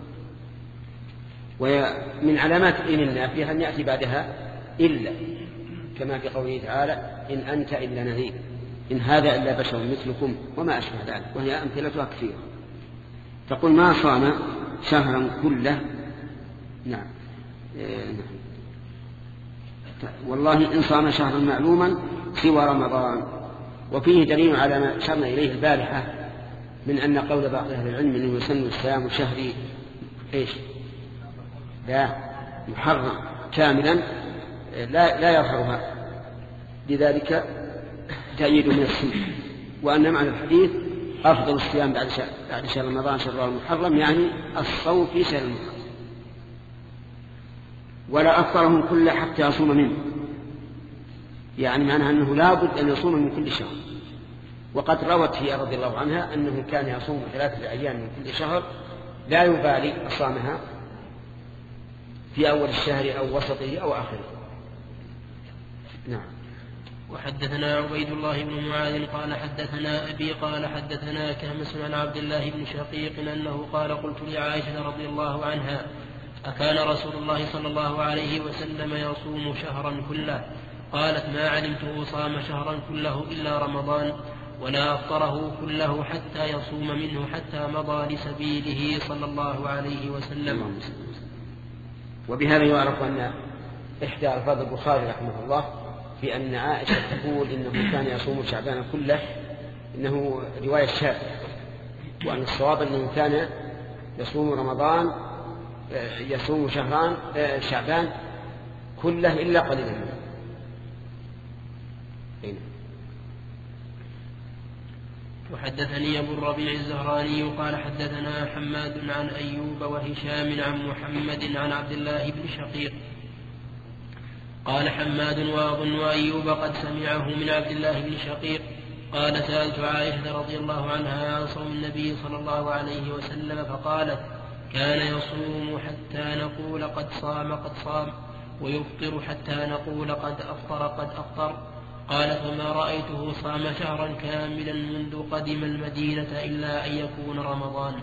ومن علامات إن النافية أن يأتي بعدها إلا، كما في قوله تعالى: إن أنت إلا نذير، إن هذا إلا بشر مثلكم وما أشبه ذلك، وهي أمثلتها كثيرة. تقول ما صام شهرا كله. نعم. والله إن صام شهرا معلوما سوى رمضان. وفيه دليل على ما أشرنا إليه البارحة من أن قول بعض أهل العلم أنه يسن الصيام شهري إيش؟ لا محرم كاملا لا لا يظهرها، لذلك تأييد من السنة. وأن معنى الحديث أفضل الصيام بعد شهر, بعد شهر رمضان شهر المحرم، يعني الصوم في شهر المحرم. ولا أفطرهم كل حتى يصوم منه، يعني معنى أنه لا بد أن يصوم من كل شهر، وقد روت هي رضي الله عنها أنه كان يصوم ثلاثة أيام من كل شهر لا يبالي أصامها في أول الشهر أو وسطه أو آخره. نعم. وحدثنا عبيد الله بن معاذ قال حدثنا أبي قال حدثنا كهمس عن عبد الله بن شقيق أنه قال قلت لعائشة رضي الله عنها أكان رسول الله صلى الله عليه وسلم يصوم شهرا كله؟ قالت ما علمته صام شهرا كله إلا رمضان ولا أفطره كله حتى يصوم منه حتى مضى لسبيله صلى الله عليه وسلم. وبهذا يعرف أن إحدى ألفاظ البخاري رحمه الله في أن عائشة تقول إنه كان يصوم شعبان كله إنه رواية شاذة، وأن الصواب أنه كان يصوم رمضان يصوم شهران شعبان كله إلا قليلا منه. وحدثني أبو الربيع الزهراني قال حدثنا حماد عن أيوب وهشام عن محمد عن عبد الله بن شقيق قال حماد وأظن أيوب قد سمعه من عبد الله بن شقيق قال سألت عائشة رضي الله عنها عن صوم النبي صلى الله عليه وسلم فقالت كان يصوم حتى نقول قد صام قد صام ويفطر حتى نقول قد أفطر قد أفطر. قالت وما رأيته صام شهرا كاملا منذ قدم المدينة إلا أن يكون رمضان.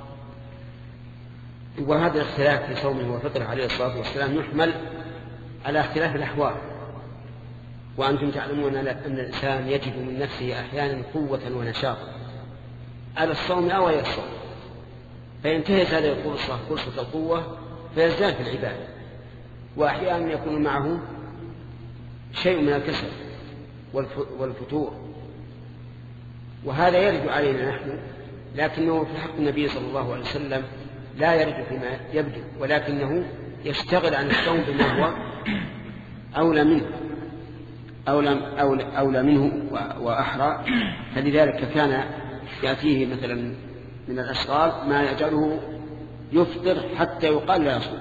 وهذا الاختلاف في صومه وفطره عليه الصلاة والسلام يحمل على اختلاف الأحوال، وأنتم تعلمون أن الإنسان يجد من نفسه أحيانا قوة ونشاطا على الصوم أو غير الصوم، فينتهز هذه الفرصة فرصة القوة فيزداد في العبادة، وأحيانا يكون معه شيء من الكسل والفتور، وهذا يرد علينا نحن، لكنه في حق النبي صلى الله عليه وسلم لا يرد فيما يبدو، ولكنه يشتغل عن الصوم بما هو أولى منه أولى, أولى, أولى منه وأحرى. فلذلك كان يأتيه مثلا من الأشغال ما يجعله يفطر حتى يقال لا يصوم.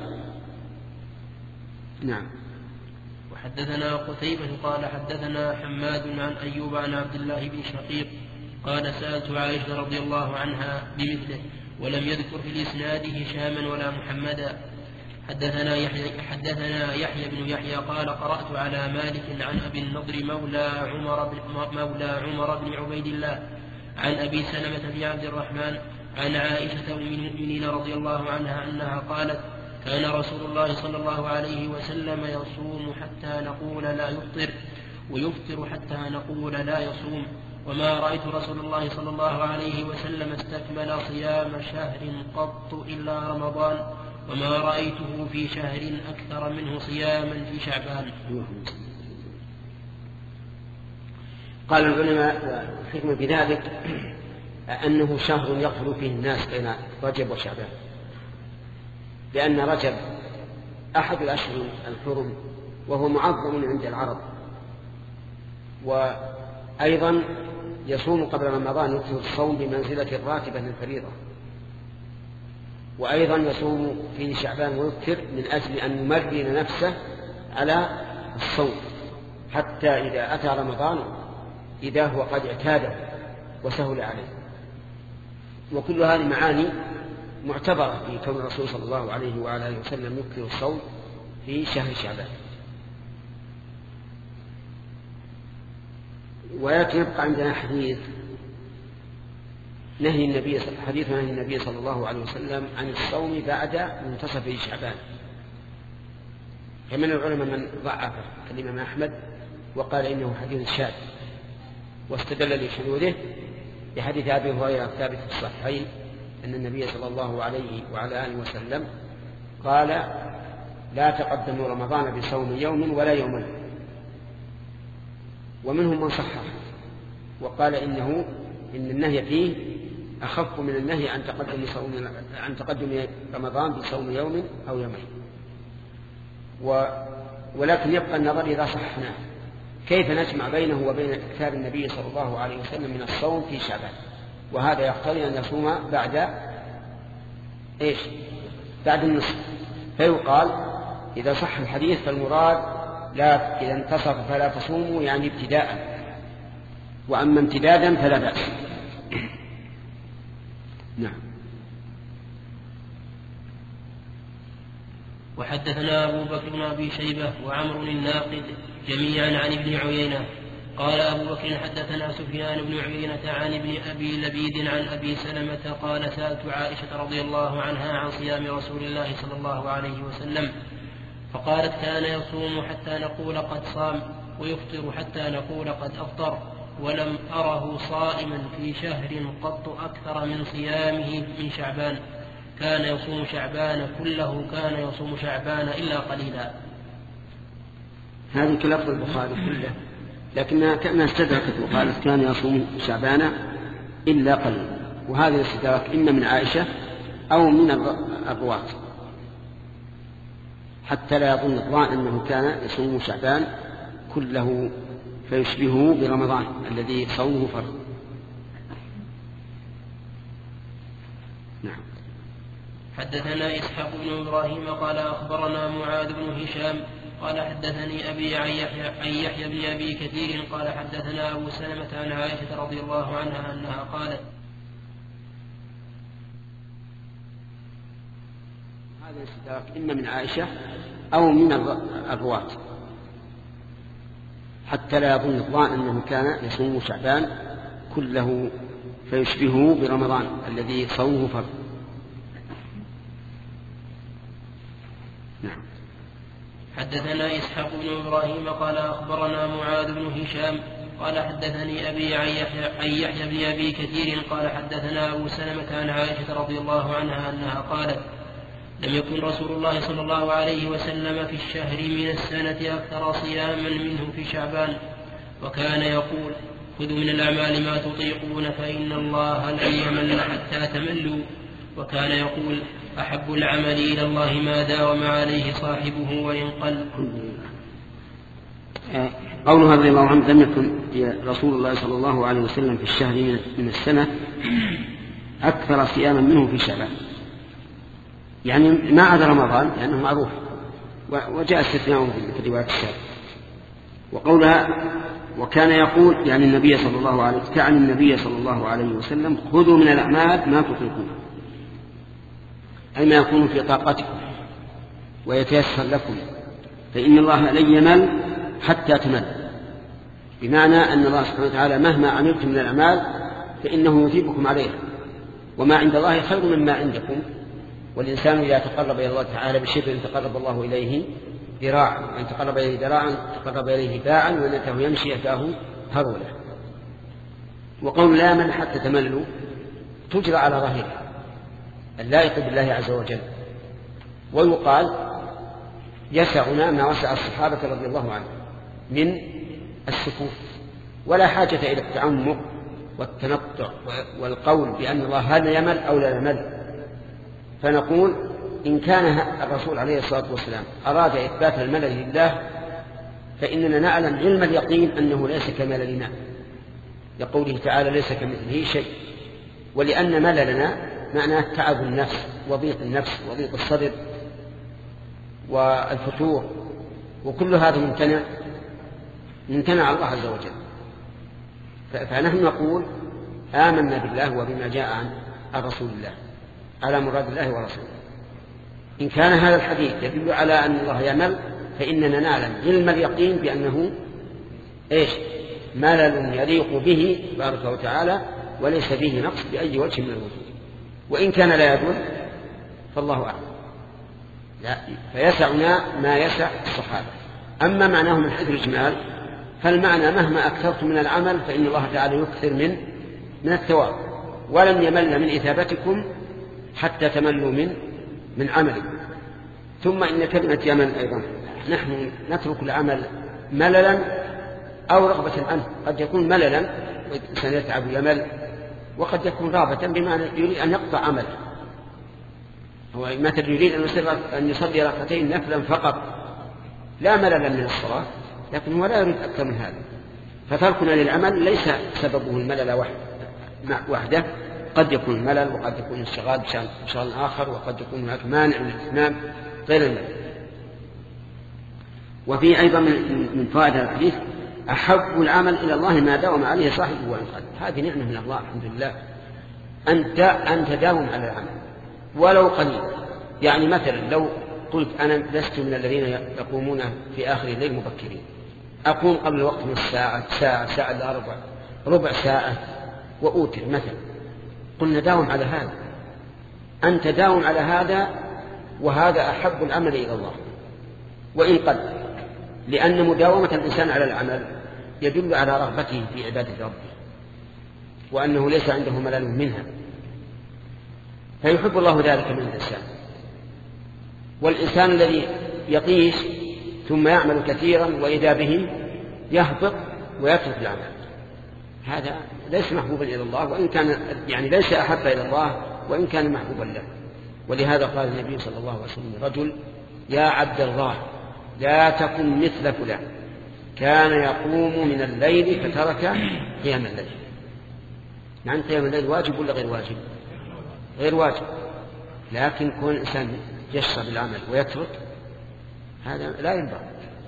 نعم. وحدثنا قتيبة قال حدثنا حماد عن أيوب عن عبد الله بن شقيق قال سألت عائشة رضي الله عنها بمثله ولم يذكر في الإسناد هشاما ولا محمدا. حدثنا يحيى, حدثنا يحيى بن يحيى قال قرأت على مالك عن أبي النضر مولى عمر بن, مولى عمر بن عبيد الله عن أبي سلمة بن عبد الرحمن عن عائشة أم المؤمنين رضي الله عنها أنها قالت كان رسول الله صلى الله عليه وسلم يصوم حتى نقول لا يفطر ويفطر حتى نقول لا يصوم وما رأيت رسول الله صلى الله عليه وسلم استكمل صيام شهر قط إلا رمضان وما رأيته في شهر أكثر منه صياما في شعبان. قال العلماء الحكمة بذلك أنه شهر يغفل فيه الناس بين رجب وشعبان، لأن رجب أحد الأشهر الحرم وهو معظم عند العرب، وأيضا يصوم قبل رمضان يكثر الصوم بمنزلة الراتبة للفريضة، وأيضا يصوم في شعبان ويكثر من أجل أن يمرن نفسه على الصوم حتى إذا أتى رمضان إذا هو قد اعتاده وسهل عليه. وكل هذه معاني معتبرة في كون الرسول صلى الله عليه وعلى آله وسلم يكثر الصوم في شهر شعبان. ولكن يبقى عندنا حديث نهي النبي حديث نهي النبي صلى الله عليه وسلم عن الصوم بعد منتصف شعبان. فمن العلماء من ضعفه كالإمام أحمد وقال إنه حديث شاذ، واستدل لشذوذه بحديث أبي هريرة الثابت في الصحيحين أن النبي صلى الله عليه وعلى آله وسلم قال لا تقدموا رمضان بصوم يوم ولا يومين. ومنهم من صحح وقال إنه إن النهي فيه أخف من النهي عن تقدم صوم عن تقدم رمضان بصوم يوم أو يومين. و ولكن يبقى النظر إذا صححناه كيف نجمع بينه وبين إكثار النبي صلى الله عليه وسلم من الصوم في شعبان، وهذا يقتضي أن يصوم بعد إيش؟ بعد النصف. فيقال إذا صح الحديث فالمراد لا إذا انتصف فلا تصوموا يعني ابتداء، وأما امتدادا فلا بأس. نعم. وحدثنا أبو بكر بن أبي شيبة وعمر الناقد جميعا عن ابن عيينة قال أبو بكر حدثنا سفيان بن عيينة عن ابن أبي لبيد عن أبي سلمة قال سألت عائشة رضي الله عنها عن صيام رسول الله صلى الله عليه وسلم فقالت كان يصوم حتى نقول قد صام ويفطر حتى نقول قد أفطر ولم أره صائما في شهر قط أكثر من صيامه من شعبان كان يصوم شعبان كله كان يصوم شعبان إلا قليلا. هذه كلفظ البخاري كله لكنها كأنها استدركت وقالت كان يصوم شعبان إلا قليلا، وهذا الاستدراك إما من عائشة أو من الرواة حتى لا يظن الظان أنه كان يصوم شعبان كله فيشبهه برمضان الذي صومه فرض. نعم. حدثنا إسحاق بن إبراهيم قال أخبرنا معاذ بن هشام قال حدثني أبي عن يحيى, عن يحيى بن أبي كثير قال حدثنا أبو سلمة عن عائشة رضي الله عنها أنها قالت هذا الاستدراك إما من عائشة أو من الرواة حتى لا يظن الظان أنه كان يصوم شعبان كله فيشبهه برمضان الذي صومه فرض. نعم. حدثنا إسحاق بن إبراهيم قال أخبرنا معاذ بن هشام قال حدثني أبي عن يحيى, عن يحيى بن أبي كثير قال حدثنا أبو سلمة عن عائشة رضي الله عنها أنها قالت لم يكن رسول الله صلى الله عليه وسلم في الشهر من السنة أكثر صياما منه في شعبان وكان يقول خذوا من الأعمال ما تطيقون فإن الله لن يمل حتى تملوا وكان يقول أحب العمل إلى الله ما داوم عليه صاحبه وإن قل. قولها رضي الله عنه لم يكن رسول الله صلى الله عليه وسلم في الشهر من السنة أكثر صياما منه في شعبان، يعني ما عدا رمضان لأنه معروف وجاء استثناء في رواية الشهر. وقولها وكان يقول يعني النبي صلى الله عليه وسلم تعني النبي صلى الله عليه وسلم خذوا من الأعمال ما تطيقون، أي ما يكون في طاقتكم ويتيسر لكم فإن الله لن يمل حتى تمل، بمعنى أن الله سبحانه وتعالى مهما عملتم من الأعمال فإنه يثيبكم عليها، وما عند الله خير مما عندكم. والإنسان إذا تقرب إلى الله تعالى بشبر تقرب الله إليه ذراعا، وإن تقرب إليه ذراعا تقرب إليه باعا، وإنته يمشي أتاه هرولا. وقول لا من حتى تملوا تجرى على ظاهرها اللائق بالله عز وجل، ويقال يسعنا ما وسع الصحابة رضي الله عنهم من السكوت، ولا حاجة إلى التعمق والتنطع والقول بأن الله هل يمل أو لا يمل. فنقول إن كان الرسول عليه الصلاة والسلام أراد إثبات الملل لله فإننا نعلم علم اليقين أنه ليس كمللنا، لقوله تعالى ليس كمثله شيء، ولأن مللنا معناه تعب النفس وضيق النفس وضيق الصدر والفتور، وكل هذا ممتنع ممتنع الله عز وجل. فنحن نقول آمنا بالله وبما جاء عن رسول الله على مراد الله ورسوله. إن كان هذا الحديث يدل على أن الله يمل فإننا نعلم علم اليقين بأنه إيش ملل يليق به بارك وتعالى وليس به نقص بأي وجه من الوجود. وإن كان لا يدل فالله أعلم، لا فيسعنا ما يسع الصحابة. أما معناه من حيث الإجمال فالمعنى مهما أكثرتم من العمل فإن الله تعالى يكثر من من الثواب، ولن يمل من إثابتكم حتى تملوا من من عملكم. ثم إن كلمة يمل أيضا نحن نترك العمل مللا أو رغبة عنه، قد يكون مللا والإنسان يتعب يمل، وقد يكون رغبة بمعنى يريد أن يقطع عمله، هو مثلا يريد أن يصلي ركعتين نفلا فقط لا مللا من الصلاة، لكن هو لا يريد أكثر من هذا. فتركنا للعمل ليس سببه الملل وحده، قد يكون الملل وقد يكون الشغال بشغل آخر، وقد يكون هناك مانع من الإتمام غير الملل. وفي أيضا من فائدة الحديث أحب العمل إلى الله ما داوم عليه صاحبه وإن قل. هذه نعمة من الله الحمد لله، أنت أن تداوم على العمل ولو قليل. يعني مثلا لو قلت أنا لست من الذين يقومون في آخر الليل مبكرين، أقوم قبل الوقت من الساعة ساعة ساعة إلا ربع ربع ساعة وأوتر مثلا، قلنا داوم على هذا، أنت داوم على هذا، وهذا أحب العمل إلى الله وإن قل، لأن مداومة الإنسان على العمل يدل على رغبته في عبادة ربه وأنه ليس عنده ملل منها، فيحب الله ذلك من الإنسان. والإنسان الذي يطيش ثم يعمل كثيرا وإذا به يهبط ويترك العمل، هذا ليس محبوبا إلى الله، وإن كان يعني ليس أحب إلى الله وإن كان محبوبا له. ولهذا قال النبي صلى الله عليه وسلم رجل: يا عبد الله لا تكن مثل فلان كان يقوم من الليل فترك قيام الليل. يعني قيام الليل واجب ولا غير واجب؟ غير واجب، لكن كون الإنسان يشرب العمل ويترك هذا لا ينبغي.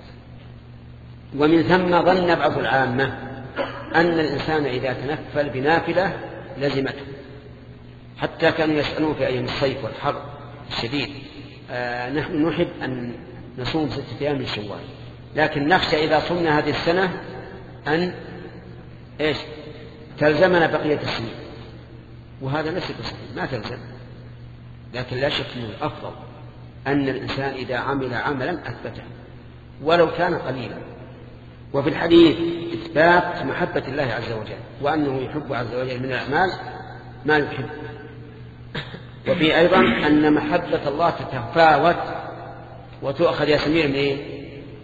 ومن ثم ظن بعض العامة أن الإنسان إذا تنفل بنافلة لزمته، حتى كانوا يسألون في أيام الصيف والحر الشديد: آه نحن نحب أن نصوم ستة أيام من شوال، لكن نخشى إذا صمنا هذه السنة أن إيش تلزمنا بقية السنين، وهذا ليس بصحيح، ما تلزم. لكن لا شك أنه الأفضل أن الإنسان إذا عمل عملا أثبته ولو كان قليلا. وفي الحديث إثبات محبة الله عز وجل، وأنه يحب عز وجل من الأعمال ما يحب. وفي أيضا أن محبة الله تتفاوت وتؤخذ يا سمير من إيه؟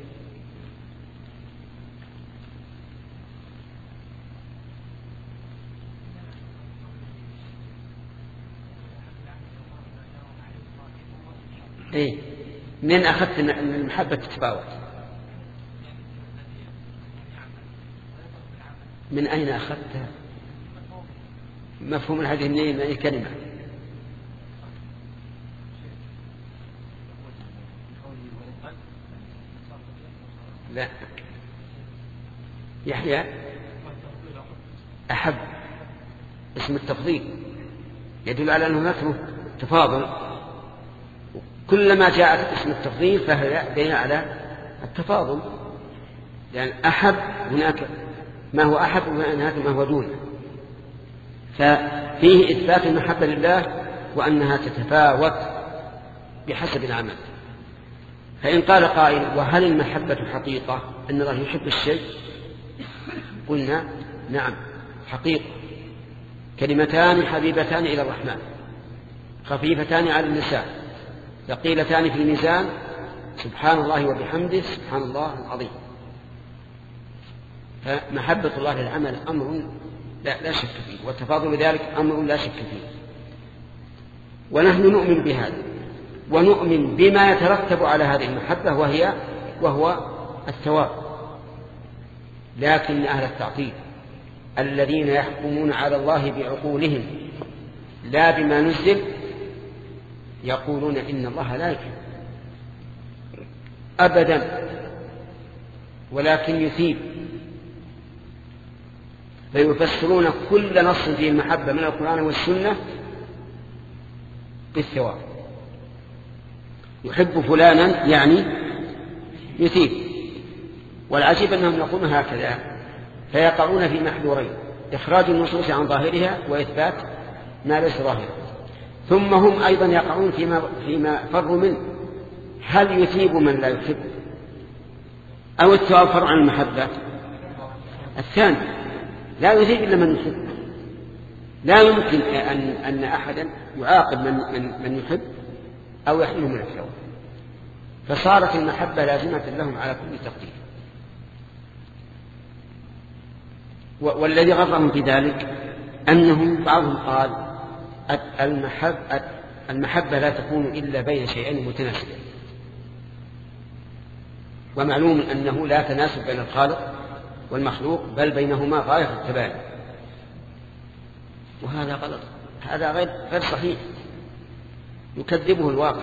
إيه؟ من أخذت أن المحبة تتفاوت؟ من أين أخذتها؟ مفهوم هذه من أي كلمة؟ لا، يحيى أحب اسم التفضيل يدل على أنه نكره تفاضل، كلما جاءت اسم التفضيل فهي دليل على التفاضل، لأن أحب هناك ما هو أحب وهناك ما هو دونه، ففيه إثبات المحبة لله وأنها تتفاوت بحسب العمل. فإن قال قائل: وهل المحبة حقيقة أن الله يحب الشيء؟ قلنا: نعم حقيقة، كلمتان حبيبتان إلى الرحمن خفيفتان على اللسان ثقيلتان في الميزان، سبحان الله وبحمده سبحان الله العظيم. فمحبة الله للعمل أمر لا, لا شك فيه، والتفاضل بذلك أمر لا شك فيه، ونحن نؤمن بهذا ونؤمن بما يترتب على هذه المحبة وهي وهو الثواب. لكن أهل التعطيل الذين يحكمون على الله بعقولهم لا بما نزل يقولون إن الله لا يحب أبدا ولكن يثيب، فيفسرون كل نص فيه المحبة من القرآن والسنة بالثواب. يحب فلانا يعني يثيب، والعجيب أنهم يقولون هكذا، فيقعون في محذورين: إخراج النصوص عن ظاهرها وإثبات ما ليس ظاهرا. ثم هم أيضا يقعون فيما, فيما فروا منه: هل يثيب من لا يحب أو الثواب فرع عن المحبة؟ الثاني، لا يثيب إلا من يحب. لا يمكن أن, أن أحدا يعاقب من, من, من يحب أو يحرمه من الثواب، فصارت المحبة لازمة لهم على كل تقدير. والذي غرهم في ذلك أنهم بعضهم قال: المحبة, المحبة لا تكون إلا بين شيئين متناسبين، ومعلوم أنه لا تناسب بين الخالق والمخلوق، بل بينهما غاية التباين، وهذا غلط، هذا غير, غير صحيح، يكذبه الواقع.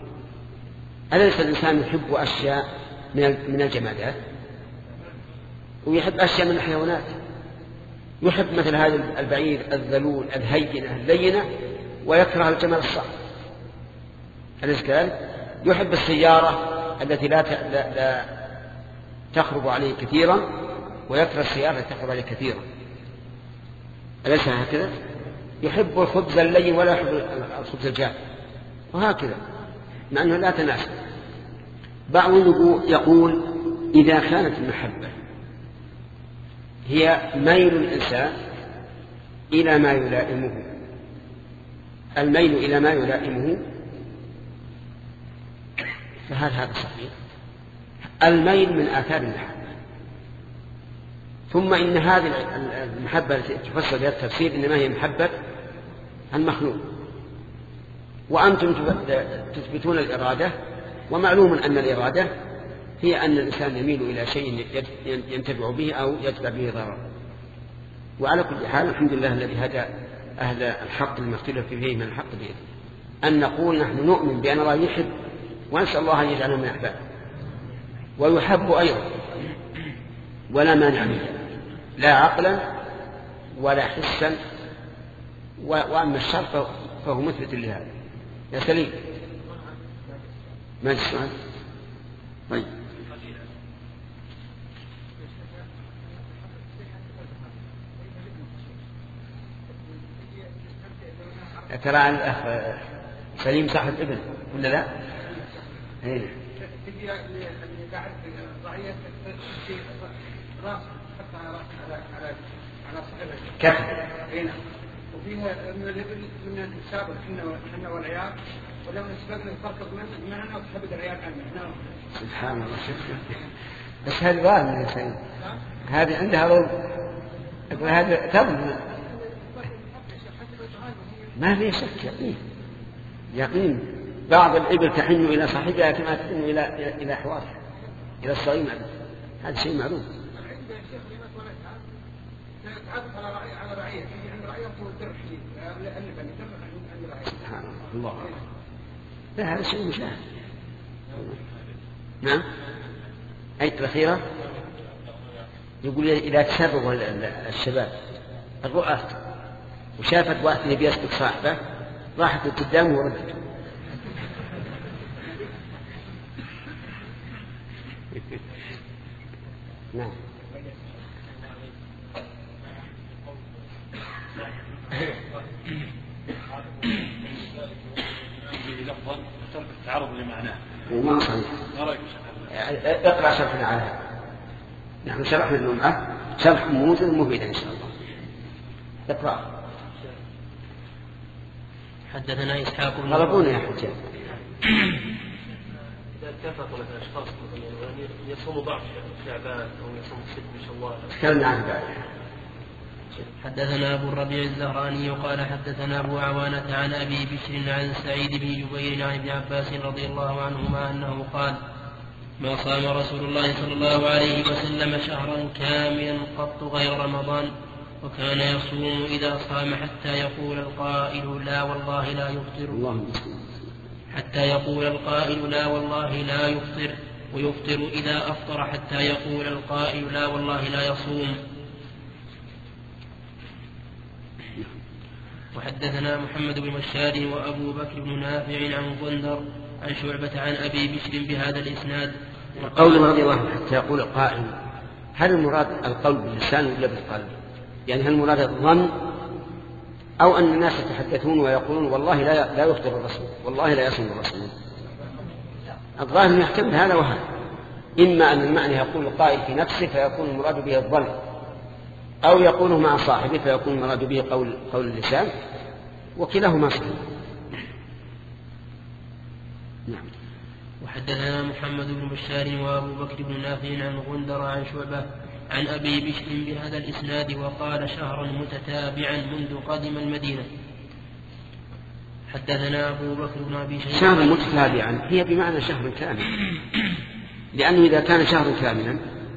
أليس الإنسان يحب أشياء من الجمادات؟ ويحب أشياء من الحيوانات، يحب مثل هذا البعير الذلول الهينة اللينة ويكره الجمل الصعب. أليس كذلك؟ يحب السيارة التي لا لا, لا تخرج عليه كثيرا ويكره السيارة التي تخرج عليه كثيرا. أليس هكذا؟ يحب الخبز اللين ولا يحب الخبز الجاف، وهكذا، مع أنه لا تناسب. بعض يقول إذا كانت المحبة هي ميل الإنسان إلى ما يلائمه، الميل إلى ما يلائمه، فهل هذا صحيح؟ الميل من آثار المحبة. ثم إن هذه المحبة التي تفسر بها التفسير إنما هي محبة المخلوق، وأنتم تثبتون الإرادة، ومعلوم أن الإرادة هي أن الإنسان يميل إلى شيء ينتفع به أو يتبع به ضرر. وعلى كل حال الحمد لله الذي هدى أهل الحق لما اختلف فيه من الحق بإذن أن نقول نحن نؤمن بأن الله يحب، ونسأل الله أن يجعله من أحبابه، ويحب أيضا ولا مانع منه، لا عقلا ولا حسا. وأما الشر فهو مثبت لهذا. يا سليم ما السؤال؟ طيب ترى الأخ سليم صاحب ابن ولا لا؟ ايه كتب وفيها من الابل من السابق حنا والعيال، ولو نسبقنا نفرق معنا وتحبد العيال عنا. سبحان الله. بس هذه ظاهر من الإنسان، هذه عندها روض، هذا تظن ما في شك، يقين يقين. بعض الإبل تحن إلى صاحبها كما تحن إلى إلى حوارها، إلى الصغير. هذا شيء معروف. على رعية عند رعية والدرب شديد سبحان الله. لا هذا شيء مشاهد. نعم. أي الأخيرة يقول إذا تسرب الشباب الرؤى وشافت واحد يبي يسبق صاحبه راحت قدامه وردت. نعم. لفظا ترك التعرض لمعناه. ما صحيح. اقرأ شرحنا على هذا. نحن شرحنا اللمعة شرح موجز مفيد إن شاء الله. اقرأ. حدثنا إسحاق بن غلبونا يا حجاج. إذا اتفق مثلا أشخاص يصوم ضعف شعبان أو يصوم ست من شوال. تكلمنا عنه بعد. حدثنا أبو الربيع الزهراني قال حدثنا أبو عوانة عن أبي بشر عن سعيد بن جبير عن ابن عباس رضي الله عنهما أنه قال: ما صام رسول الله صلى الله عليه وسلم شهرا كاملا قط غير رمضان، وكان يصوم إذا صام حتى يقول القائل لا والله لا يفطر حتى يقول القائل لا والله لا يفطر ويفطر إذا أفطر حتى يقول القائل لا والله لا يصوم. وحدثنا محمد بن بشار وأبو بكر بن نافع عن غندر عن شعبة عن أبي بشر بهذا الإسناد. قوله رضي الله عنه حتى يقول القائل، هل المراد القول باللسان ولا بالقلب؟ يعني هل المراد الظن أو أن الناس يتحدثون ويقولون والله لا لا يفطر الرسول والله لا يصوم الرسول؟ الظاهر يحتمل هذا وهذا، إما أن المعنى يقول القائل في نفسه فيكون المراد به الظن، أو يقوله مع صاحبه فيكون المراد به قول قول اللسان، وكلاهما صحيح. نعم. وحدثنا محمد بن بشار وأبو بكر بن نافع عن غندر عن شعبة عن أبي بشر بهذا الإسناد وقال شهرا متتابعا منذ قدم المدينة. حدثنا أبو بكر بن أبي شيبة. شهرا متتابعا هي بمعنى شهر كامل، لأنه إذا كان شهر كاملا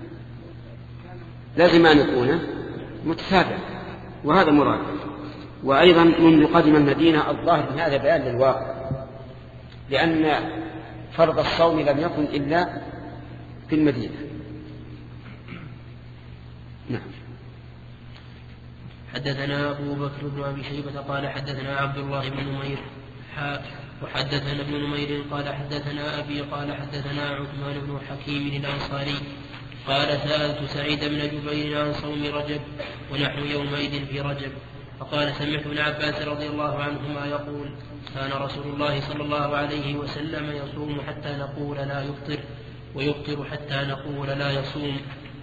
لازم أن يكون متتابع، وهذا مراد. وأيضا منذ قدم المدينة الظاهر من هذا بيان للواقع، لأن فرض الصوم لم يكن إلا في المدينة، نعم. حدثنا أبو بكر بن أبي شيبة قال حدثنا عبد الله بن نمير وحدثنا ابن نمير قال حدثنا أبي قال حدثنا عثمان بن حكيم الأنصاري قال سألت سعيد بن جبير عن صوم رجب ونحن يومئذ في رجب فقال سمعت ابن عباس رضي الله عنهما يقول كان رسول الله صلى الله عليه وسلم يصوم حتى نقول لا يفطر ويفطر حتى نقول لا يصوم.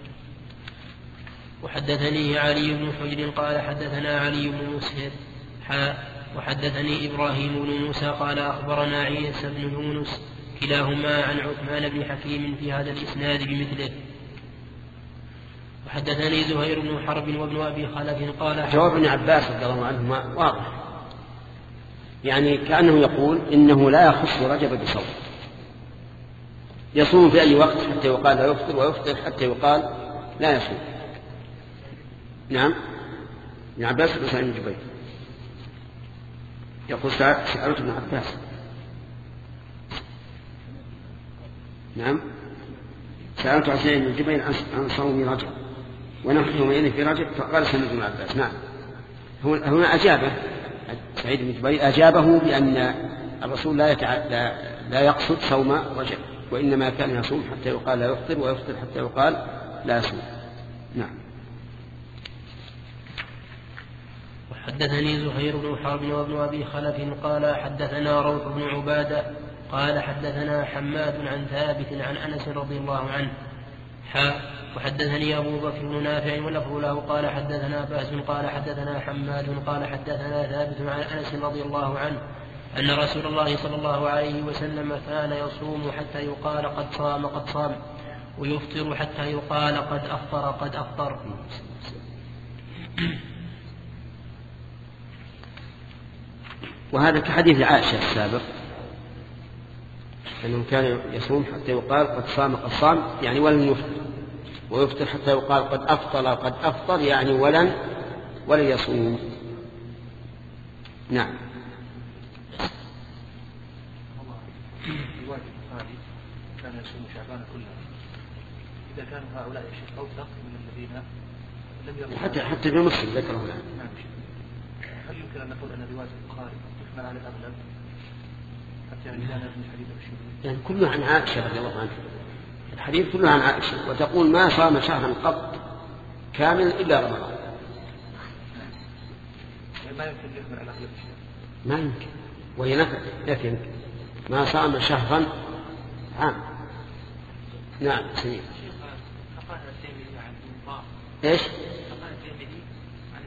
وحدثني علي بن حجر قال حدثنا علي بن مسهر وحدثني إبراهيم بن موسى قال أخبرنا عيسى بن يونس كلاهما عن عثمان بن حكيم في هذا الإسناد بمثله. وحدثني زهير بن حرب وابن أبي خلف قال جواب ابن عباس رضي الله عنهما واضح، يعني كأنه يقول إنه لا يخص رجب بصوم، يصوم في أي وقت حتى يقال لا يفطر ويفطر حتى يقال لا يصوم. نعم. ابن عباس بن سعيد بن جبير يقول سألت ابن عباس. نعم. سألت عن سعيد بن جبير عن صوم رجب ونحن يومئذ في رجب فقال سمعت ابن عباس. نعم. هنا أجابه سعيد بن جبير أجابه بأن الرسول لا, يتع... لا... لا يقصد صوم رجب وإنما كان يصوم حتى يقال لا يفطر ويفطر حتى يقال لا يصوم. نعم. حدثني زهير بن حرب وابن أبي خلف قال حدثنا روح بن عبادة قال حدثنا حماد عن ثابت عن أنس رضي الله عنه حاء وحدثني أبو بكر بن نافع واللفظ له قال حدثنا باز قال حدثنا حماد قال حدثنا ثابت عن أنس رضي الله عنه أن رسول الله صلى الله عليه وسلم كان يصوم حتى يقال قد صام قد صام ويفطر حتى يقال قد أفطر قد أفطر. وهذا كحديث عائشة السابق أنه كان يصوم حتى يقال قد صام قد صام يعني ولن يفطر ويفطر حتى يقال قد أفطر قد أفطر يعني ولن ولن يصوم. نعم. الواجب البخاري كان يصوم شعبان كله، إذا كانوا هؤلاء الشيخ أوثق من الذين لم يروا حتى حتى في مسلم ذكره هنا. نعم. هل يمكن أن نقول أن رواية البخاري تحمل على الأغلب حتى يعني كان من حديث الشيخ؟ يعني كله عن عائشة رضي الله عنها، الحديث كله عن عائشة، وتقول ما صام شهرا قط كامل إلا رمضان. يعني ما يمكن يحمل على الأغلب الشيء. ما يمكن، وهي نفي ما صام شهرا عام. نعم سمير. ايش؟ يعني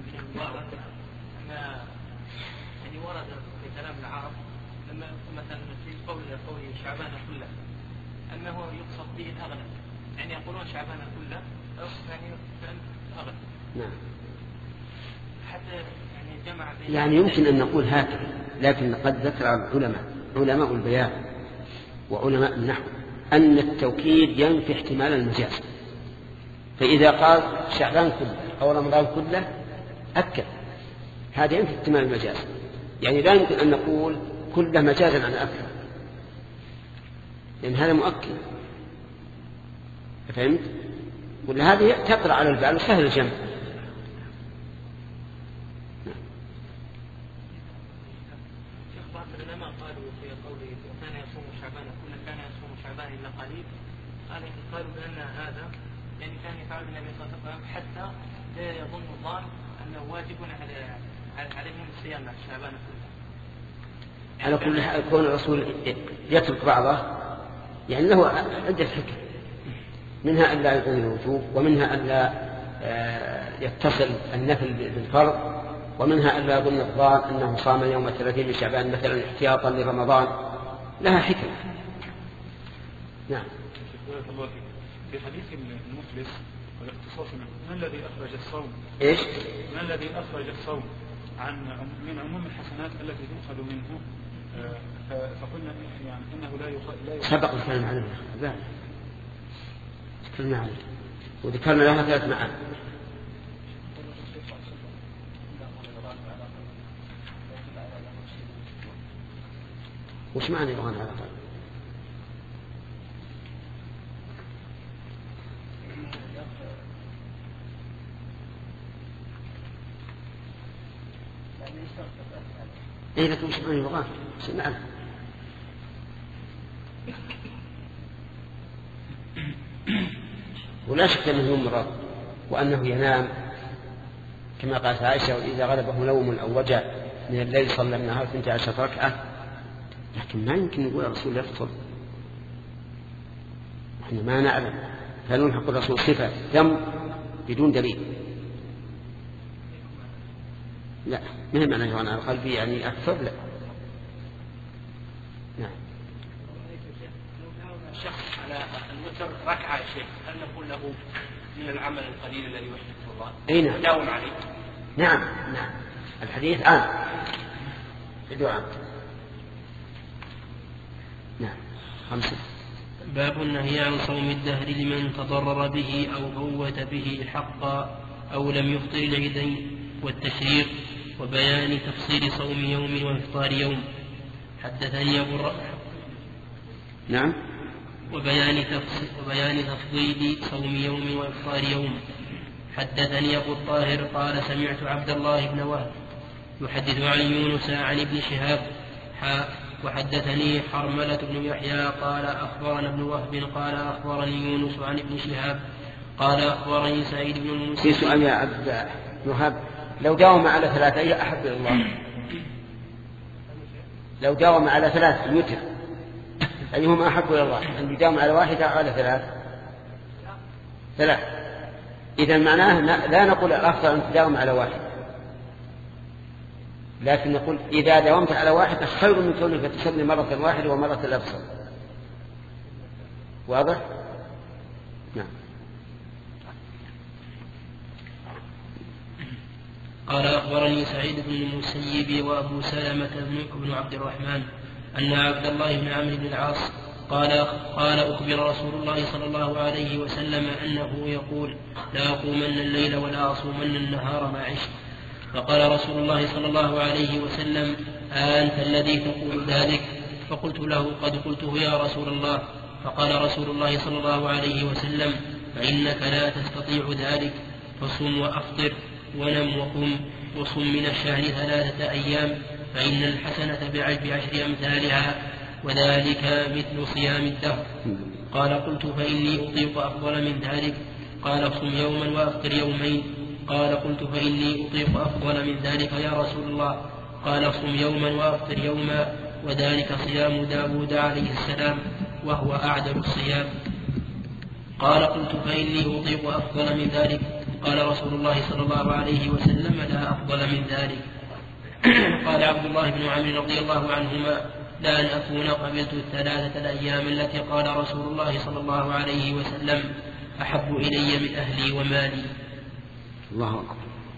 ورد في كلام العرب لما مثلا في قول قول شعبان كله انه يقصد به الاغلب، يعني يقولون شعبان كله يعني اغلب. نعم. حتى يعني جمع بين يعني يمكن ان نقول هكذا، لكن قد ذكر العلماء علماء البيان وعلماء النحو ان التوكيد ينفي احتمال المجاز، فاذا قال شعبان كله او رمضان كله اكد هذا ينفي احتمال المجاز، يعني لا يمكن أن نقول كله مجازا عن أكثر، لأن هذا مؤكد. فهمت؟ ولا هذه تقرأ على البال وسهل الجمع. شيخ بعض العلماء قالوا في قوله كان يصوم شعبان كله كان يصوم شعبان إلا قليل، قالوا بأن هذا يعني كان يفعل النبي صلى الله عليه وسلم حتى لا يظن الظان أنه واجب على عليهم الصيام شعبان كله. على كل حال كون الرسول يترك بعضه يعني له عدة حكم، منها أن لا يعين الوجوب، ومنها أن لا يتصل النفل بالفرض، ومنها أن لا يظن الظان أنه صام يوم الثلاثين من شعبان مثلا احتياطا لرمضان، لها حكم. نعم. في حديث المفلس والاختصاص من الذي أخرج الصوم؟ إيش؟ من الذي أخرج الصوم عن من عموم الحسنات التي تؤخذ منه؟ فقلنا يعني انه لا يخ... سبق الكلام عنه، لا تكلمنا عنه وذكرنا لها ثلاث معاني. وش معنى يرغن على قلب؟ إيه لكن مش معنى يغافل نعم. ولا شك أنه يمرض وأنه ينام كما قالت عائشة وإذا غلبه نوم أو وجع من الليل صلى النهار اثنتي عشرة ركعة، لكن ما يمكن نقول الرسول يفطر، نحن ما نعلم، فنلحق الرسول صفة ذم بدون دليل. لا مهم أن يهون على قلبي يعني أكثر لا. نعم. شخص على الوتر ركعة يا شيخ هل نقول له من العمل القليل الذي يحدثه الله؟ أي نعم. يداوم عليه. نعم نعم الحديث عام الدعاء. نعم. خمسة. باب النهي عن صوم الدهر لمن تضرر به أو فوت به حقا أو لم يفطر العيدين والتشريق وبيان تفصيل صوم يوم وإفطار يوم. حدثني أبو الر... نعم. وبيان تفصيل وبيان تفضيل صوم يوم وإفطار يوم. حدثني أبو الطاهر قال سمعت عبد الله بن وهب يحدث عن يونس عن ابن شهاب حاء وحدثني حرملة بن يحيى قال أخبرنا ابن وهب قال أخبرني يونس عن ابن شهاب قال أخبرني سعيد بن المسيب. في سؤال يا عبد وهب، لو داوم على ثلاثة أي أحب إلى الله؟ لو داوم على ثلاثة الوتر أيهما أحب إلى الله؟ أن يداوم على واحدة أو على ثلاث؟ ثلاث. إذا معناه لا نقول الأفضل أن تداوم على واحد، لكن نقول إذا داومت على واحد خير من كونك تصلي مرة واحدة ومرة الأفضل. واضح؟ نعم. قال أخبرني سعيد بن المسيب وأبو سلمة بن عبد الرحمن أن عبد الله بن عمرو بن العاص قال قال أخبر رسول الله صلى الله عليه وسلم أنه يقول لا أقومن الليل ولا أصومن النهار ما عشت. فقال رسول الله صلى الله عليه وسلم أنت الذي تقول ذلك؟ فقلت له قد قلته يا رسول الله. فقال رسول الله صلى الله عليه وسلم فإنك لا تستطيع ذلك، فصم وأفطر ونم وقم وصم من الشهر ثلاثة أيام فإن الحسنة بعشر أمثالها وذلك مثل صيام الدهر. قال قلت فإني أطيق أفضل من ذلك؟ قال صم يوما وأفطر يومين. قال قلت فإني أطيق أفضل من ذلك يا رسول الله. قال صم يوما وأفطر يوما وذلك صيام داود عليه السلام وهو أعدل الصيام. قال قلت فإني أطيق أفضل من ذلك؟ قال رسول الله صلى الله عليه وسلم لا أفضل من ذلك. قال عبد الله بن عمرو رضي الله عنهما لا أن أكون قبلت الثلاثة الأيام التي قال رسول الله صلى الله عليه وسلم أحب إلي من أهلي ومالي. الله أكبر.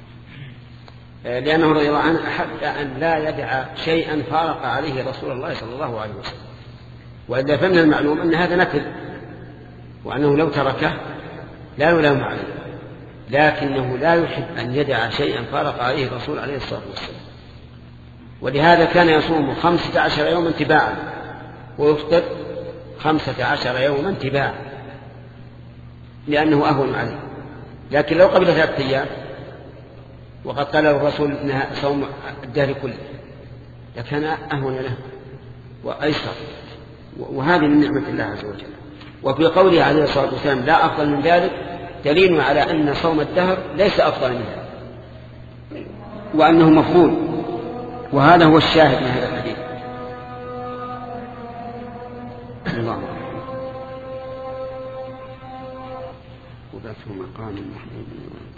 لأنه رضي الله عنه أحب أن لا يدع شيئا فارق عليه رسول الله صلى الله عليه وسلم، وإلا فمن المعلوم أن هذا نفل وأنه لو تركه لا يلام عليه، لكنه لا يحب أن يدع شيئا فارق عليه الرسول عليه الصلاة والسلام. ولهذا كان يصوم خمسة عشر يوما تباعا ويفطر خمسة عشر يوما تباعا لأنه أهون عليه. لكن لو قبل ثلاثة أيام وقد قال الرسول إنها صوم الدهر كله لكان أهون له وأيسر، وهذه من نعمة الله عز وجل. وفي قوله عليه الصلاة والسلام لا أفضل من ذلك دليل على أن صوم الدهر ليس أفضل من ذلك وأنه مفضول، وهذا هو الشاهد من هذا الحديث. الله وذاته مقام محمود.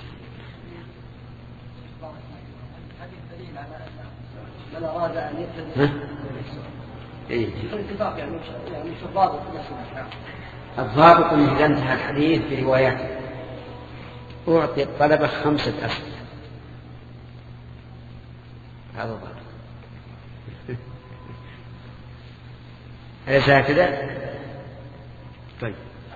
من أراد أن يتبع الاتفاق يعني يعني مش الضابط الضابط أنه إذا انتهى الحديث برواياته أعطي الطلبة خمسة أسئلة، هذا ضابط. أليس هكذا؟ طيب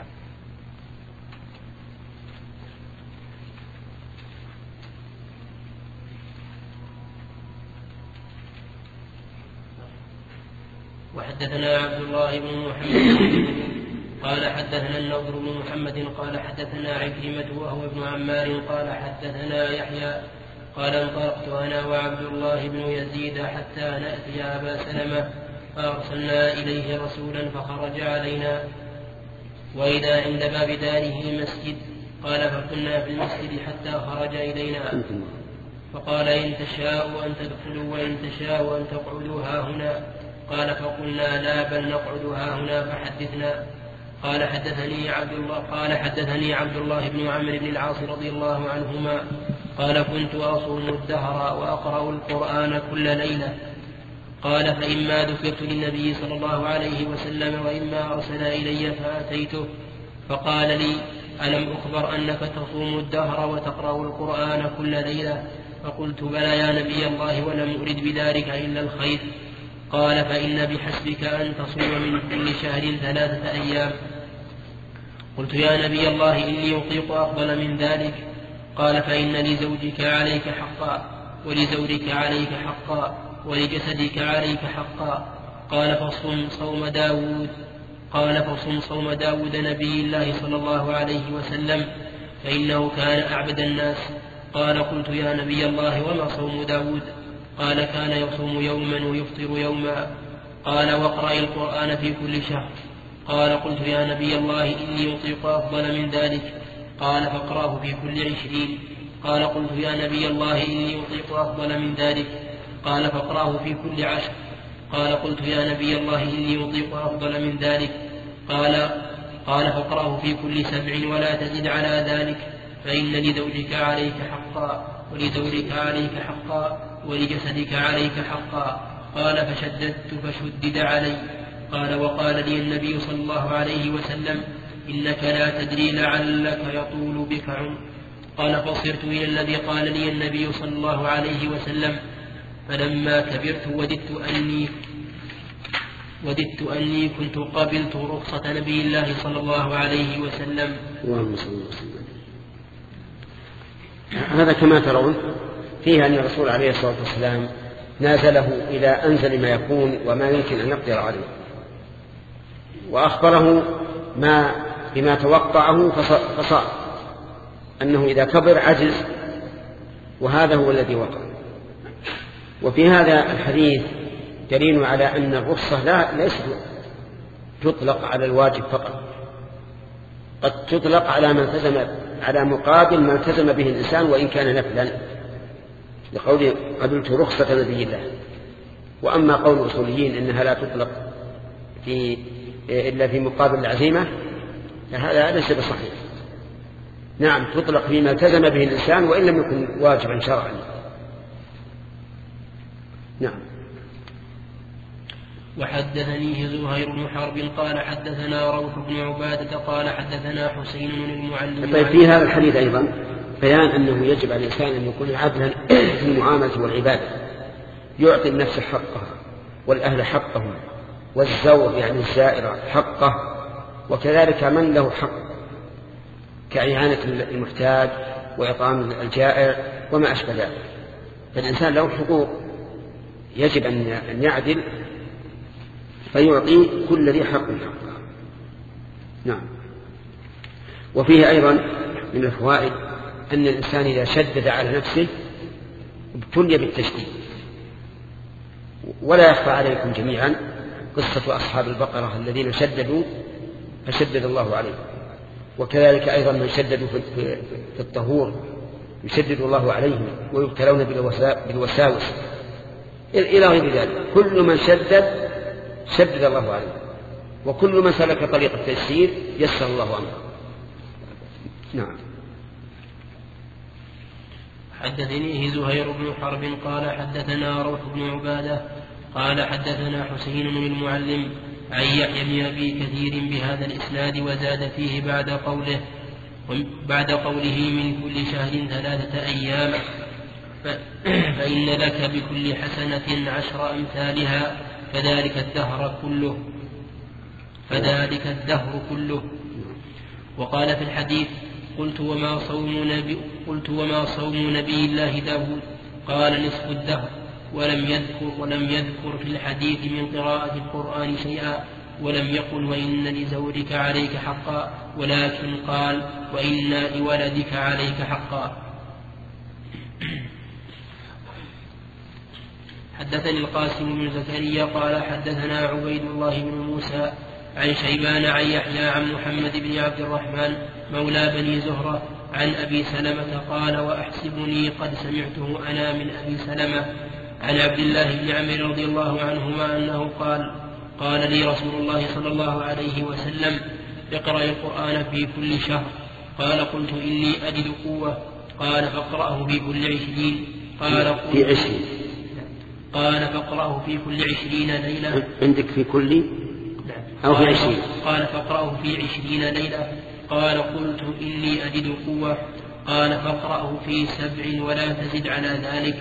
وحدثنا عبد الله بن محمد قال حدثنا النضر بن محمد قال حدثنا عكرمة وهو ابن عمار قال حدثنا يحيى قال انطلقت أنا وعبد الله بن يزيد حتى نأتي أبا سلمة فأرسلنا إليه رسولا فخرج علينا وإذا عند باب داره مسجد. قال فكنا في المسجد حتى خرج إلينا فقال إن تشاءوا أن تدخلوا وإن تشاءوا أن تقعدوا ها هنا. قال فقلنا لا بل نقعد ها هنا فحدثنا. قال حدثني عبد الله قال حدثني عبد الله بن عمرو بن العاص رضي الله عنهما قال كنت أصوم الدهر وأقرأ القرآن كل ليلة. قال فإما ذكرت للنبي صلى الله عليه وسلم وإما أرسل إلي فأتيته فقال لي ألم أخبر أنك تصوم الدهر وتقرأ القرآن كل ليلة؟ فقلت بلى يا نبي الله ولم أرد بذلك إلا الخير. قال فإن بحسبك أن تصوم من كل شهر ثلاثة أيام. قلت يا نبي الله إني أطيق أفضل من ذلك. قال فإن لزوجك عليك حقا ولزوجك عليك حقا ولجسدك عليك حقا. قال فصم صوم داود قال فصم صوم داود نبي الله صلى الله عليه وسلم فإنه كان أعبد الناس. قال قلت يا نبي الله وما صوم داود؟ قال كان يصوم يوما ويفطر يوما. قال واقرأ القرآن في كل شهر. قال قلت يا نبي الله إني أطيق أفضل من ذلك. قال فاقرأه في كل عشرين. قال قلت يا نبي الله إني أطيق أفضل من ذلك. قال فاقرأه في كل عشر. قال قلت يا نبي الله إني أطيق أفضل من ذلك. قال قال فاقرأه في كل سبع ولا تزد على ذلك فإن لزوجك عليك حقا ولزوجك عليك حقا ولجسدك عليك حقا. قال فشددت فشدد علي. قال وقال لي النبي صلى الله عليه وسلم إنك لا تدري لعلك يطول بك عمر. قال فصرت إلى الذي قال لي النبي صلى الله عليه وسلم فلما كبرت وددت أني وددت أني كنت قبلت رخصة نبي الله صلى الله عليه وسلم. اللهم صل وسلم. هذا كما ترون فيه أن الرسول عليه الصلاة والسلام نازله إلى أنزل ما يكون وما يمكن أن يقدر عليه، وأخبره ما بما توقعه فصار أنه إذا كبر عجز، وهذا هو الذي وقع. وفي هذا الحديث دليل على أن الرخصة لا ليست تطلق على الواجب فقط، قد تطلق على ما التزم على مقابل ما التزم به الإنسان وإن كان نفلا، لقوله قبلت رخصة نبي الله. وأما قول الأصوليين إنها لا تطلق في إلا في مقابل العزيمة فهذا ليس بصحيح. نعم تطلق فيما التزم به الإنسان وإن لم يكن واجبا شرعا. نعم. وحدثنيه زهير بن حرب قال حدثنا روح بن عبادة قال حدثنا حسين بن المعلم. طيب في هذا الحديث أيضا بيان أنه يجب على الإنسان أن يكون عدلا في المعاملة والعبادة، يعطي النفس حقها والأهل حقهم والزور يعني الزائرة حقه، وكذلك من له حق كإعانة المحتاج وإطعام الجائع وما أشبه ذلك. فالإنسان له حقوق يجب أن يعدل فيعطي كل ذي حق حقه. نعم. وفيه أيضا من الفوائد أن الإنسان إذا شدد على نفسه ابتلي بالتشديد. ولا يخفى عليكم جميعا قصة أصحاب البقرة الذين شددوا فشدد الله عليهم، وكذلك أيضا من شددوا في الطهور يشدد الله عليهم ويبتلون بالوساوس إلى غير ذلك. كل من شدد شدد الله عليه، وكل من سلك طريق التيسير يسر الله أمره. نعم. حدثنيه زهير بن حرب قال حدثنا روح بن عبادة قال حدثنا حسين بن المعلم عن يحيى بن أبي كثير بهذا الإسناد وزاد فيه بعد قوله بعد قوله من كل شهر ثلاثة أيام فإن لك بكل حسنة عشر أمثالها فذلك الدهر كله فذلك الدهر كله. وقال في الحديث قلت وما صوم نبي قلت وما صوم نبي الله داود؟ قال نصف الدهر. ولم يذكر ولم يذكر في الحديث من قراءة القرآن شيئا، ولم يقل وإن لزوجك عليك حقا، ولكن قال وإن لولدك عليك حقا. حدثني القاسم بن زكريا قال حدثنا عبيد الله بن موسى عن شيبان عن يحيى عن محمد بن عبد الرحمن مولى بني زهرة عن أبي سلمة قال وأحسبني قد سمعته أنا من أبي سلمة عن عبد الله بن عمرو رضي الله عنهما أنه قال قال لي رسول الله صلى الله عليه وسلم اقرأ القرآن في كل شهر. قال قلت إني أجد قوة. قال فاقرأه في كل عشرين. قال في عشرين. قال فاقرأه في كل عشرين ليلة. عندك في كل أو في عشرين. قال فاقرأه في عشرين ليلة. قال قلت إني أجد قوة. قال فاقرأه في سبع ولا تزد على ذلك.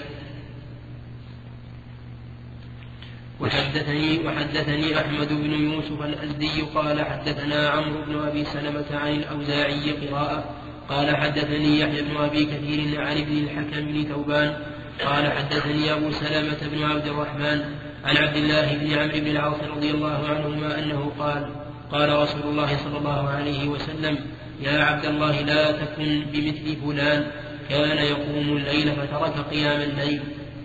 وحدثني, وحدثني أحمد بن يوسف الأزدي قال حدثنا عمرو بن أبي سلمة عن الأوزاعي قراءة. قال حدثني يحيى بن أبي كثير عن ابن الحكم بن ثوبان قال حدثني أبو سلمة بن عبد الرحمن عن عبد الله بن عمرو بن العاص رضي الله عنهما أنه قال قال رسول الله صلى الله عليه وسلم يا عبد الله لا تكن بمثل فلان كان يقوم الليل فترك قيام الليل.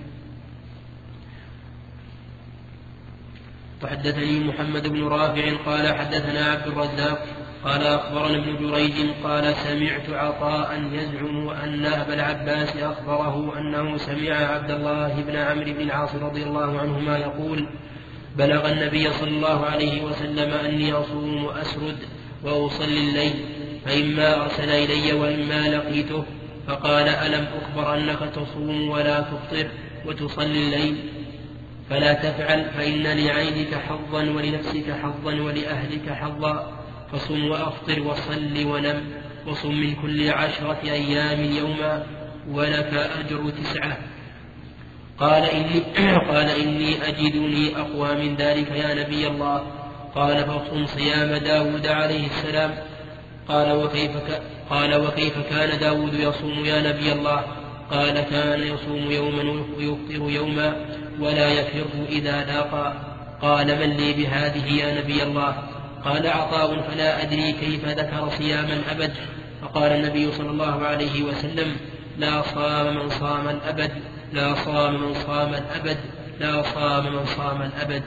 وحدثني محمد بن رافع قال حدثنا عبد الرزاق قال أخبرنا ابن جريج قال سمعت عطاء يزعم أن أبا العباس أخبره أنه سمع عبد الله بن عمرو بن العاص رضي الله عنهما يقول بلغ النبي صلى الله عليه وسلم أني أصوم وأسرد وأصلي الليل فإما أرسل إلي وإما لقيته فقال ألم أخبر أنك تصوم ولا تفطر وتصلي الليل فلا تفعل فإن لعينك حظا ولنفسك حظا ولأهلك حظا فصم وأفطر وصل ونم وصم من كل عشرة أيام يوما ولك أجر تسعة. قال إني, قال إني أجدني أقوى من ذلك يا نبي الله. قال فصم صيام داود عليه السلام. قال وكيف, قال وكيف كان داود يصوم يا نبي الله؟ قال كان يصوم يوما ويفطر يوما ولا يفر إذا لاقى. قال من لي بهذه يا نبي الله؟ قال عطاء فلا أدري كيف ذكر صيام الأبد. فقال النبي صلى الله عليه وسلم لا صام من صام الأبد لا صام من صام الأبد لا صام من صام الأبد.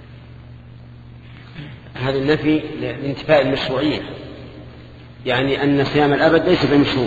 هذا النفي لانتفاء المشروعية، يعني أن صيام الأبد ليس بمشروع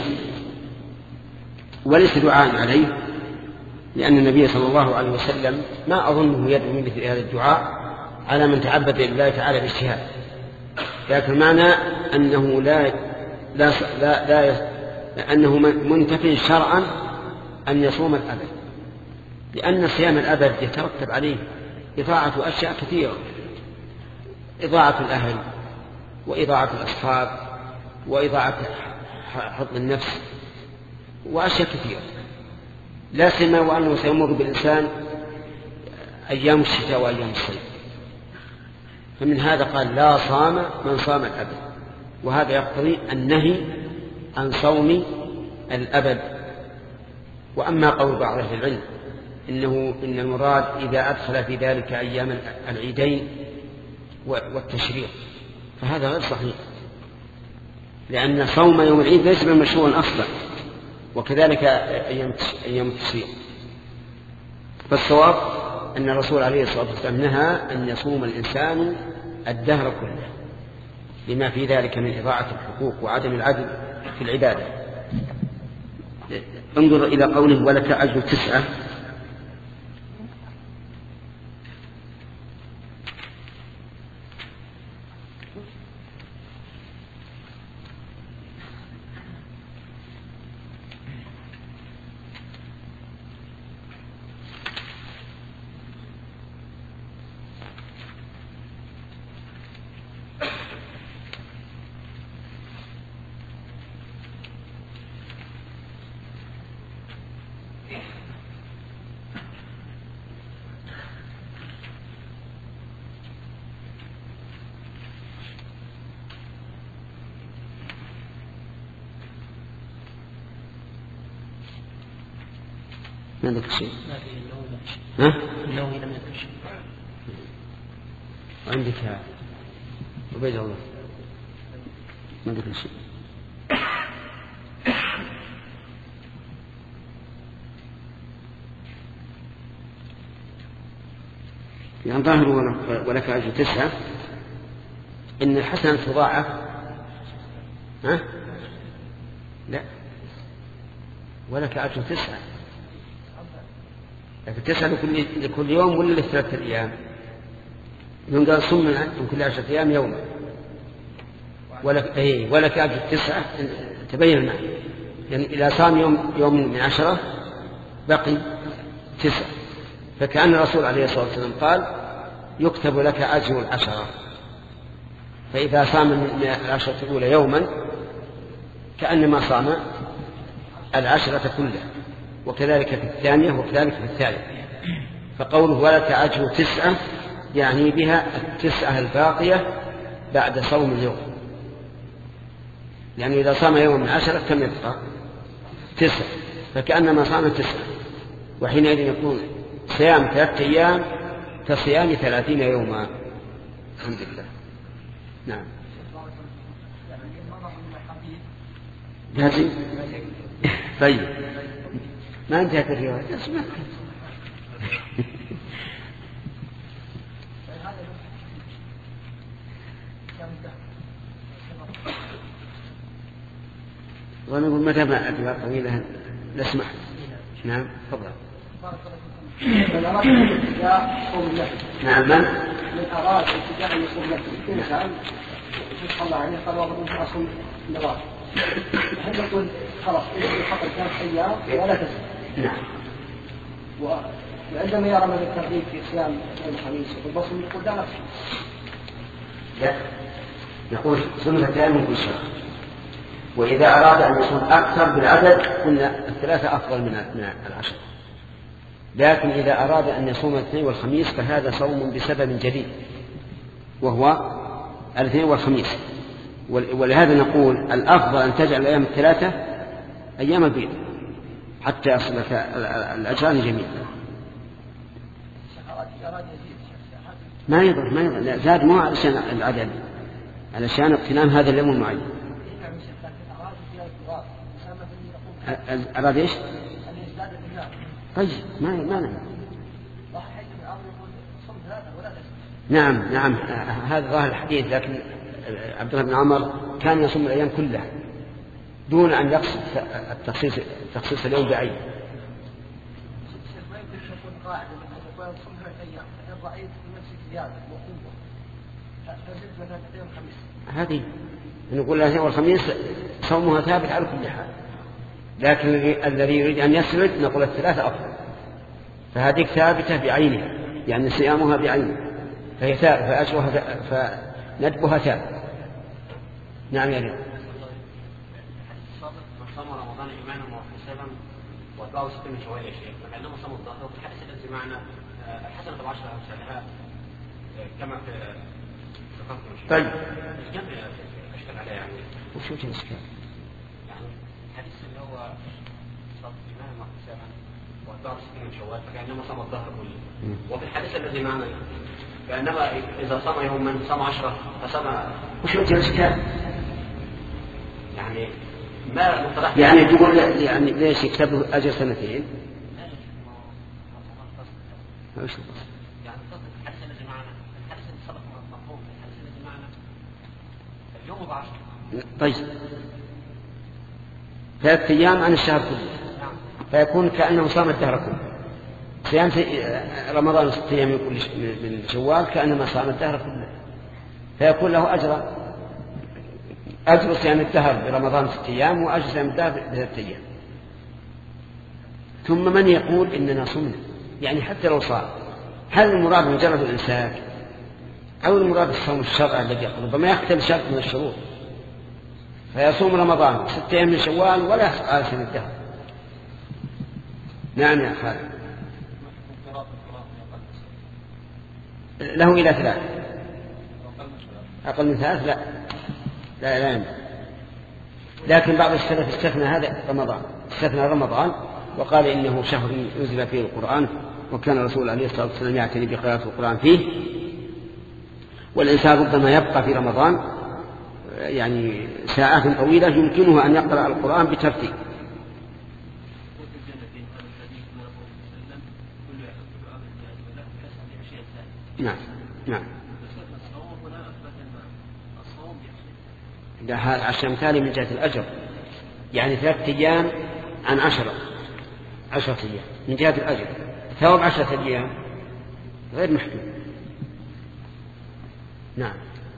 وليس دعاء عليه، لأن النبي صلى الله عليه وسلم ما أظنه يدعو مثل هذا الدعاء على من تعبد لله تعالى باجتهاد، لكن معنى أنه لا لا لا, لا أنه منتفي شرعا أن يصوم الأبد، لأن صيام الأبد يترتب عليه إضاعة أشياء كثيرة، إضاعة الأهل وإضاعة الأصحاب وإضاعة حظ النفس وأشياء كثيرة، لا سيما وأنه سيمر بالإنسان أيام الشتاء وأيام الصيف. فمن هذا قال لا صام من صام الأبد، وهذا يقتضي النهي عن صوم الأبد. وأما قول بعض أهل العلم إنه إن المراد إذا أدخل في ذلك أيام العيدين والتشريق فهذا غير صحيح، لأن صوم يوم العيد ليس بمشروع أصلا، وكذلك أيام التشريق. فالصواب أن الرسول عليه الصلاة والسلام نهى أن يصوم الإنسان الدهر كله لما في ذلك من إضاعة الحقوق وعدم العدل في العبادة. انظر إلى قوله ولك أجر تسعة. ما ذكر شيء. ها؟ إنه لم يذكر شيء. عندك عبيد الله ما ذكر شيء. يعني ظاهر ولك أجر تسعة إن الحسنة تضاعف. ها؟ لا، ولك أجر تسعة، لكن تسعة لكل, لكل يوم ولا لثلاثة أيام؟ من قال صم من كل عشرة أيام يوما، ولك, إيه ولك أجر تسعة. تبين معي يعني إذا صام يوم, يوم من عشرة بقي تسعة، فكأن الرسول عليه الصلاة والسلام قال يكتب لك أجر العشرة. فإذا صام من العشرة الأولى يوما كأنما صام العشرة كلها، وكذلك في الثانية وكذلك في الثالثة. فقوله ولك أجر تسعة يعني بها التسعة الباقية بعد صوم اليوم، يعني إذا صام يوم من عشرة كم يبقى؟ تسعة، فكأنما صام تسعة، وحينئذ يكون صيام ثلاثة أيام كصيام ثلاثين يوما. الحمد لله. نعم. لازم. طيب ما انتهت الرواية. اسمع. ونقول متى ما الرواية طويلة نسمع. نعم تفضل. من أراد الاتجاه يصوم النفل. نعم. من؟ من أراد الاتجاه يصوم النفل. إنسان يشهد الله عليه قال وضع أنت أصوم النوافل. هل يقول خلاص يحقق ثلاث أيام ولا تسمع؟ نعم. وعندما يرى من الترغيب في صيام يوم الخميس والبصم يقول لا نفسه. لا، نقول سنة أيام من كل شهر، وإذا أراد أن يصوم أكثر بالعدد قلنا الثلاثة أفضل من العشر. لكن إذا أراد أن يصوم الاثنين والخميس فهذا صوم بسبب جديد وهو الاثنين والخميس. ولهذا نقول الأفضل أن تجعل الأيام الثلاثة أيام البيض حتى يصل لك الأجران جميعا. ما يضر ما يضر لا زاد مو علشان العدد، علشان اغتنام هذا اليوم المعين. أراد إيش؟ طيب ما ما نعم. نعم نعم هذا ظاهر الحديث، لكن عبد الله بن عمر كان يصوم الأيام كلها دون أن يقصد التخصيص تخصيص اليوم بعين. هذه نقول الاثنين والخميس صومها ثابت على كل حال، لكن الذي يريد أن يسرد نقول الثلاثة أفضل، فهذه ثابتة بعينها يعني صيامها بعينها فهي ثابتة فأجرها فندبها ثابت. نعم يا ريت. صام رمضان إيمانا واحتسابا وأتباعه ستة من شوال يا شيخ، فكأنما صام الظهر وفي الحديث الذي معنا الحسنة العشرة أمثالها كما في ذكرت. طيب. الجمع أشكل عليه يعني. وش وجه الإشكال؟ يعني الحديث اللي هو صام إيمانا واحتسابا وأتباعه ستة من شوال فكأنما صام الظهر كله، وفي الحديث الذي معنا كأنما إذا صام يوما صام عشرة فصام. وش وجه الإشكال؟ يعني ما مصطلح يعني تقول يعني ليش يكتب له أجر سنتين؟ ما وش القصد؟ يعني الحديث الذي معنا الحديث الذي سبق مفهوم الحديث الذي معنا اليوم بعشرة. طيب ثلاث أيام عن الشهر كله فيكون كأنه صام الدهر كله. صيام رمضان ست أيام من شوال كأنما صام الدهر كله، فيكون له أجر أجر صيام الدهر برمضان ست أيام وأجر صيام الدهر بثلاثة أيام. ثم من يقول إننا صمنا يعني حتى لو صام، هل المراد مجرد الإمساك أو المراد الصوم الشرعي الذي يقول ربما يختل شرط من الشروط فيصوم رمضان ست أيام من شوال ولا يحصل صيام الدهر؟ نعم يا خالد. له إلى ثلاث، أقل من ثلاث لا لا لا يمكن. لكن بعض السلف استثنى هذا رمضان، استثنى رمضان وقال إنه شهر ينزل فيه القرآن، وكان الرسول عليه الصلاة والسلام يعتني بقراءة القرآن فيه، والإنسان ربما يبقى في رمضان يعني ساعات طويلة يمكنه أن يقرأ القرآن بترتيب. نعم نعم. ده هذا عشر أمثال من جهة الأجر، يعني ثلاثة أيام عن عشرة عشرة أيام من جهة الأجر، ثواب عشرة أيام غير محدود. نعم.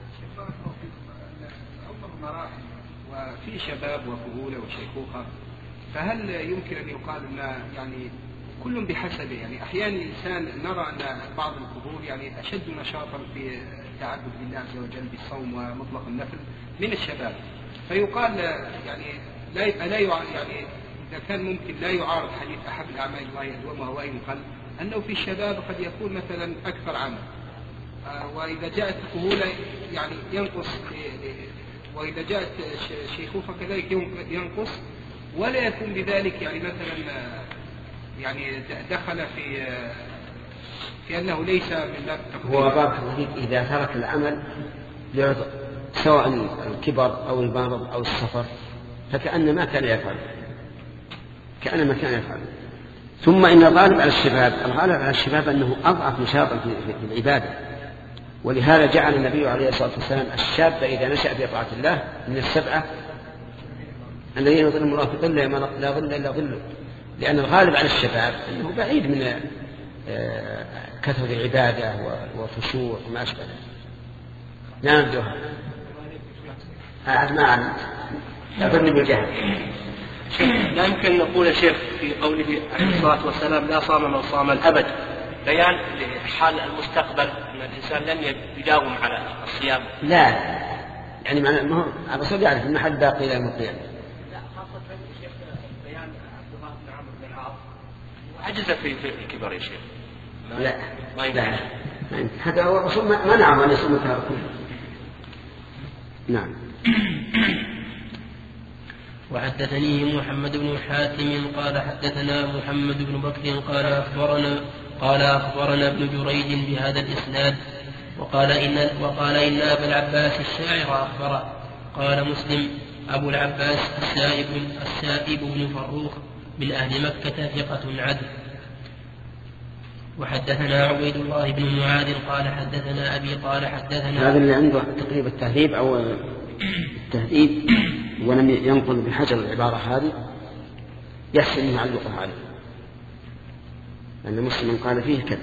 وفي شباب وكهولة وشيخوخة، فهل يمكن أن يقال أن يعني كل بحسبه؟ يعني أحيانا الإنسان نرى أن بعض الكهول يعني أشد نشاطا في التعبد لله عز وجل بالصوم ومطلق النفل من الشباب، فيقال يعني لا لا يعني إذا كان ممكن لا يعارض حديث أحب الأعمال الله أدومها وإن قل، أنه في الشباب قد يكون مثلا أكثر عمل، وإذا جاءت الكهولة يعني ينقص، وإذا جاءت شيخوخة كذلك ينقص، ولا يكون بذلك يعني مثلا يعني دخل في في أنه ليس من باب التقدير. هو باب الحديث إذا ترك العمل لعذر سواء الكبر أو المرض أو السفر فكأن ما كان يفعل، كأن ما كان يفعل. ثم إن الغالب على الشباب الغالب على الشباب أنه أضعف نشاطا في العبادة، ولهذا جعل النبي عليه الصلاة والسلام الشاب إذا نشأ في طاعة الله من السبعة الذين يظلهم الله في ظله لا ظل إلا ظله، لأن الغالب على الشباب أنه بعيد من كثرة العبادة والخشوع وما أشبه. لا نبدوها ما عن يظن بالجهل. لا يمكن أن نقول يا شيخ في قوله عليه الصلاة والسلام لا صام من صام الأبد بيان لحال المستقبل أن الإنسان لن يداوم على الصيام؟ لا، يعني معنى الرسول يعرف أن حد باقي إلى يوم القيامة. لا، خاصة الشيخ بيان عبد الله بن عمرو بن العاص عجز في الكبر يا شيخ. لا ما ينفع، حتى هو الرسول منعه أن يصوم النهار كله. نعم. وحدثني محمد بن حاتم قال حدثنا محمد بن بكر قال أخبرنا قال أخبرنا ابن جريج بهذا الإسناد وقال إن وقال إن أبا العباس الشاعر أخبره. قال مسلم أبو العباس السائب السائب بن فروخ من أهل مكة ثقة عدل. وحدثنا عبيد الله بن معاذ قال حدثنا أبي قال حدثنا. هذا اللي عنده تقريب التهذيب أو التهذيب ولم ينقل بحجر العبارة هذه يحسن أن يعلقها عليه، لأن مسلم قال فيه كذا.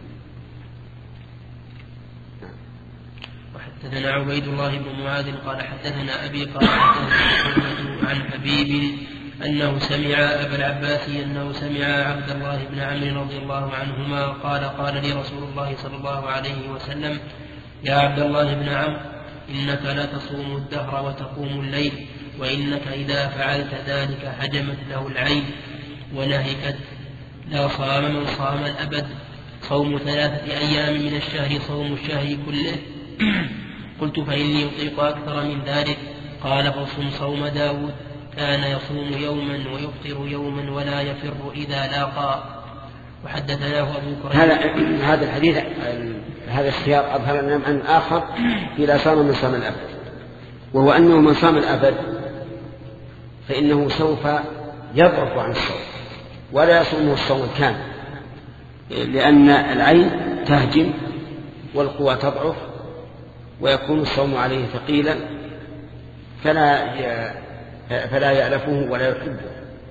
وحدثنا عبيد الله بن معاذ قال حدثنا أبي قال حدثنا عن حبيب أنه سمع أبا العباس أنه سمع عبد الله بن عمرو رضي الله عنهما قال قال لي رسول الله صلى الله عليه وسلم يا عبد الله بن عمرو إنك لا تصوم الدهر وتقوم الليل، وإنك إذا فعلت ذلك هجمت له العين ونهكت. لا صام من صام الأبد. صوم ثلاثة أيام من الشهر صوم الشهر كله. قلت فإني أطيق أكثر من ذلك. قال فصم صوم داود كان يصوم يوما ويفطر يوما ولا يفر إذا لاقى. وحدثناه أبو كريم. هذا هذا الحديث هذا السياق أظهر لنا عن آخر في لا صام من صام الأبد، وهو أنه من صام الأبد فإنه سوف يضعف عن الصوم ولا يصومه الصوم الكامل، لأن العين تهجم والقوى تضعف ويكون الصوم عليه ثقيلا فلا فلا يألفه ولا يحبه،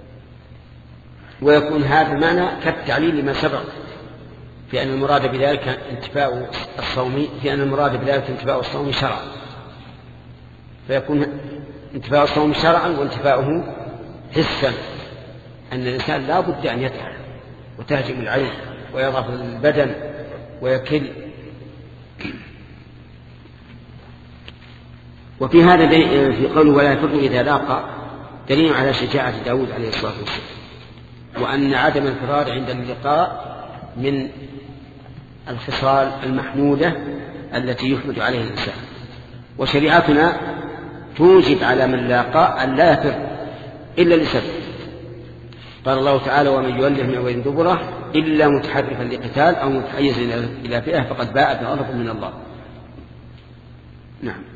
ويكون هذا المعنى كالتعليل لما سبق في أن المراد بذلك انتفاء الصوم في أن المراد بذلك انتفاء الصوم شرعا، فيكون انتفاء الصوم شرعا وانتفاؤه حسا، أن الإنسان لا بد أن يتعب وتهجم العين ويضعف البدن ويكل. وفي هذا في قوله ولا يفر إذا لاقى دليل على شجاعة داود عليه الصلاة والسلام، وأن عدم الفرار عند اللقاء من الخصال المحمودة التي يحمد عليها الإنسان. وشريعتنا توجب على من لاقى أن لا يفر إلا لسبب. قال الله تعالى ومن يوله من يوم دبره إلا متحرفا لقتال أو متحيزا إلى فئة فقد باء بغضب من الله. نعم.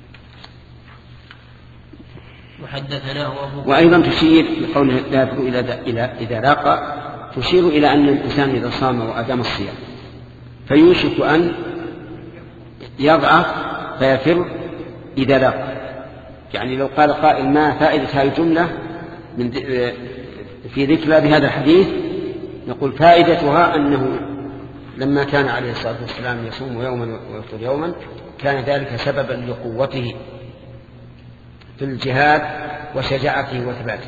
وحدثناه أبو وأيضا تشير بقوله لا يفر إذا إذا لاقى تشير إلى أن الإنسان إذا صام وأدام الصيام فيوشك أن يضعف فيفر إذا لقى. يعني لو قال قائل ما فائدة هذه الجملة من في ذكر بهذا الحديث، نقول فائدتها أنه لما كان عليه الصلاة والسلام يصوم يوما ويفطر يوما كان ذلك سببا لقوته في الجهاد وشجاعته وثباته.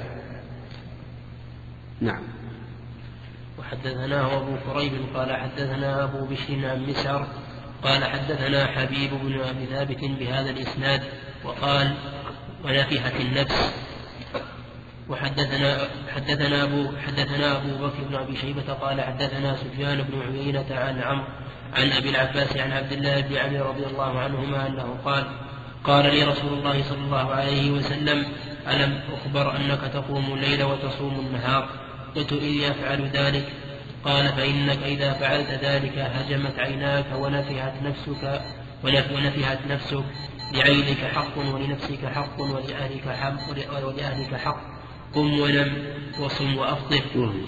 نعم. وحدثنا أبو كريب قال حدثنا أبو بشر عن مسعر قال حدثنا حبيب بن أبي ثابت بهذا الإسناد وقال ونفحت النفس. وحدثنا حدثنا أبو حدثنا أبو بكر بن أبي شيبة قال حدثنا سفيان بن عيينة عن عمرو عن أبي العباس عن عبد الله بن عمرو رضي الله عنهما أنه قال قال لي رسول الله صلى الله عليه وسلم ألم أخبر أنك تقوم الليل وتصوم النهار؟ قلت إني أفعل ذلك. قال فإنك إذا فعلت ذلك هجمت عيناك ونفحت نفسك ونفحت نفسك لعينك حق ولنفسك حق ولأهلك حق ولأهلك حق قم ونم وصم وأفطر.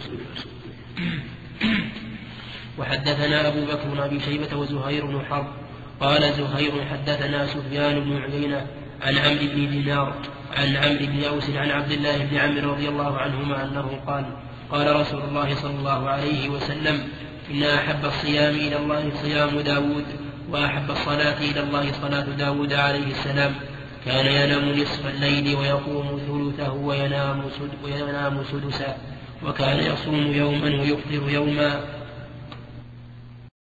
وحدثنا أبو بكر بن أبي شيبة وزهير بن حرب قال زهير حدثنا سفيان بن عيينة عن عمرو بن دينار عن عمرو بن أوس عن عبد الله بن عمرو رضي الله عنهما أنه قال قال رسول الله صلى الله عليه وسلم إن أحب الصيام إلى الله صيام داود وأحب الصلاة إلى الله صلاة داود عليه السلام كان ينام نصف الليل ويقوم ثلثه وينام وينام سدسا وكان يصوم يوما ويفطر يوما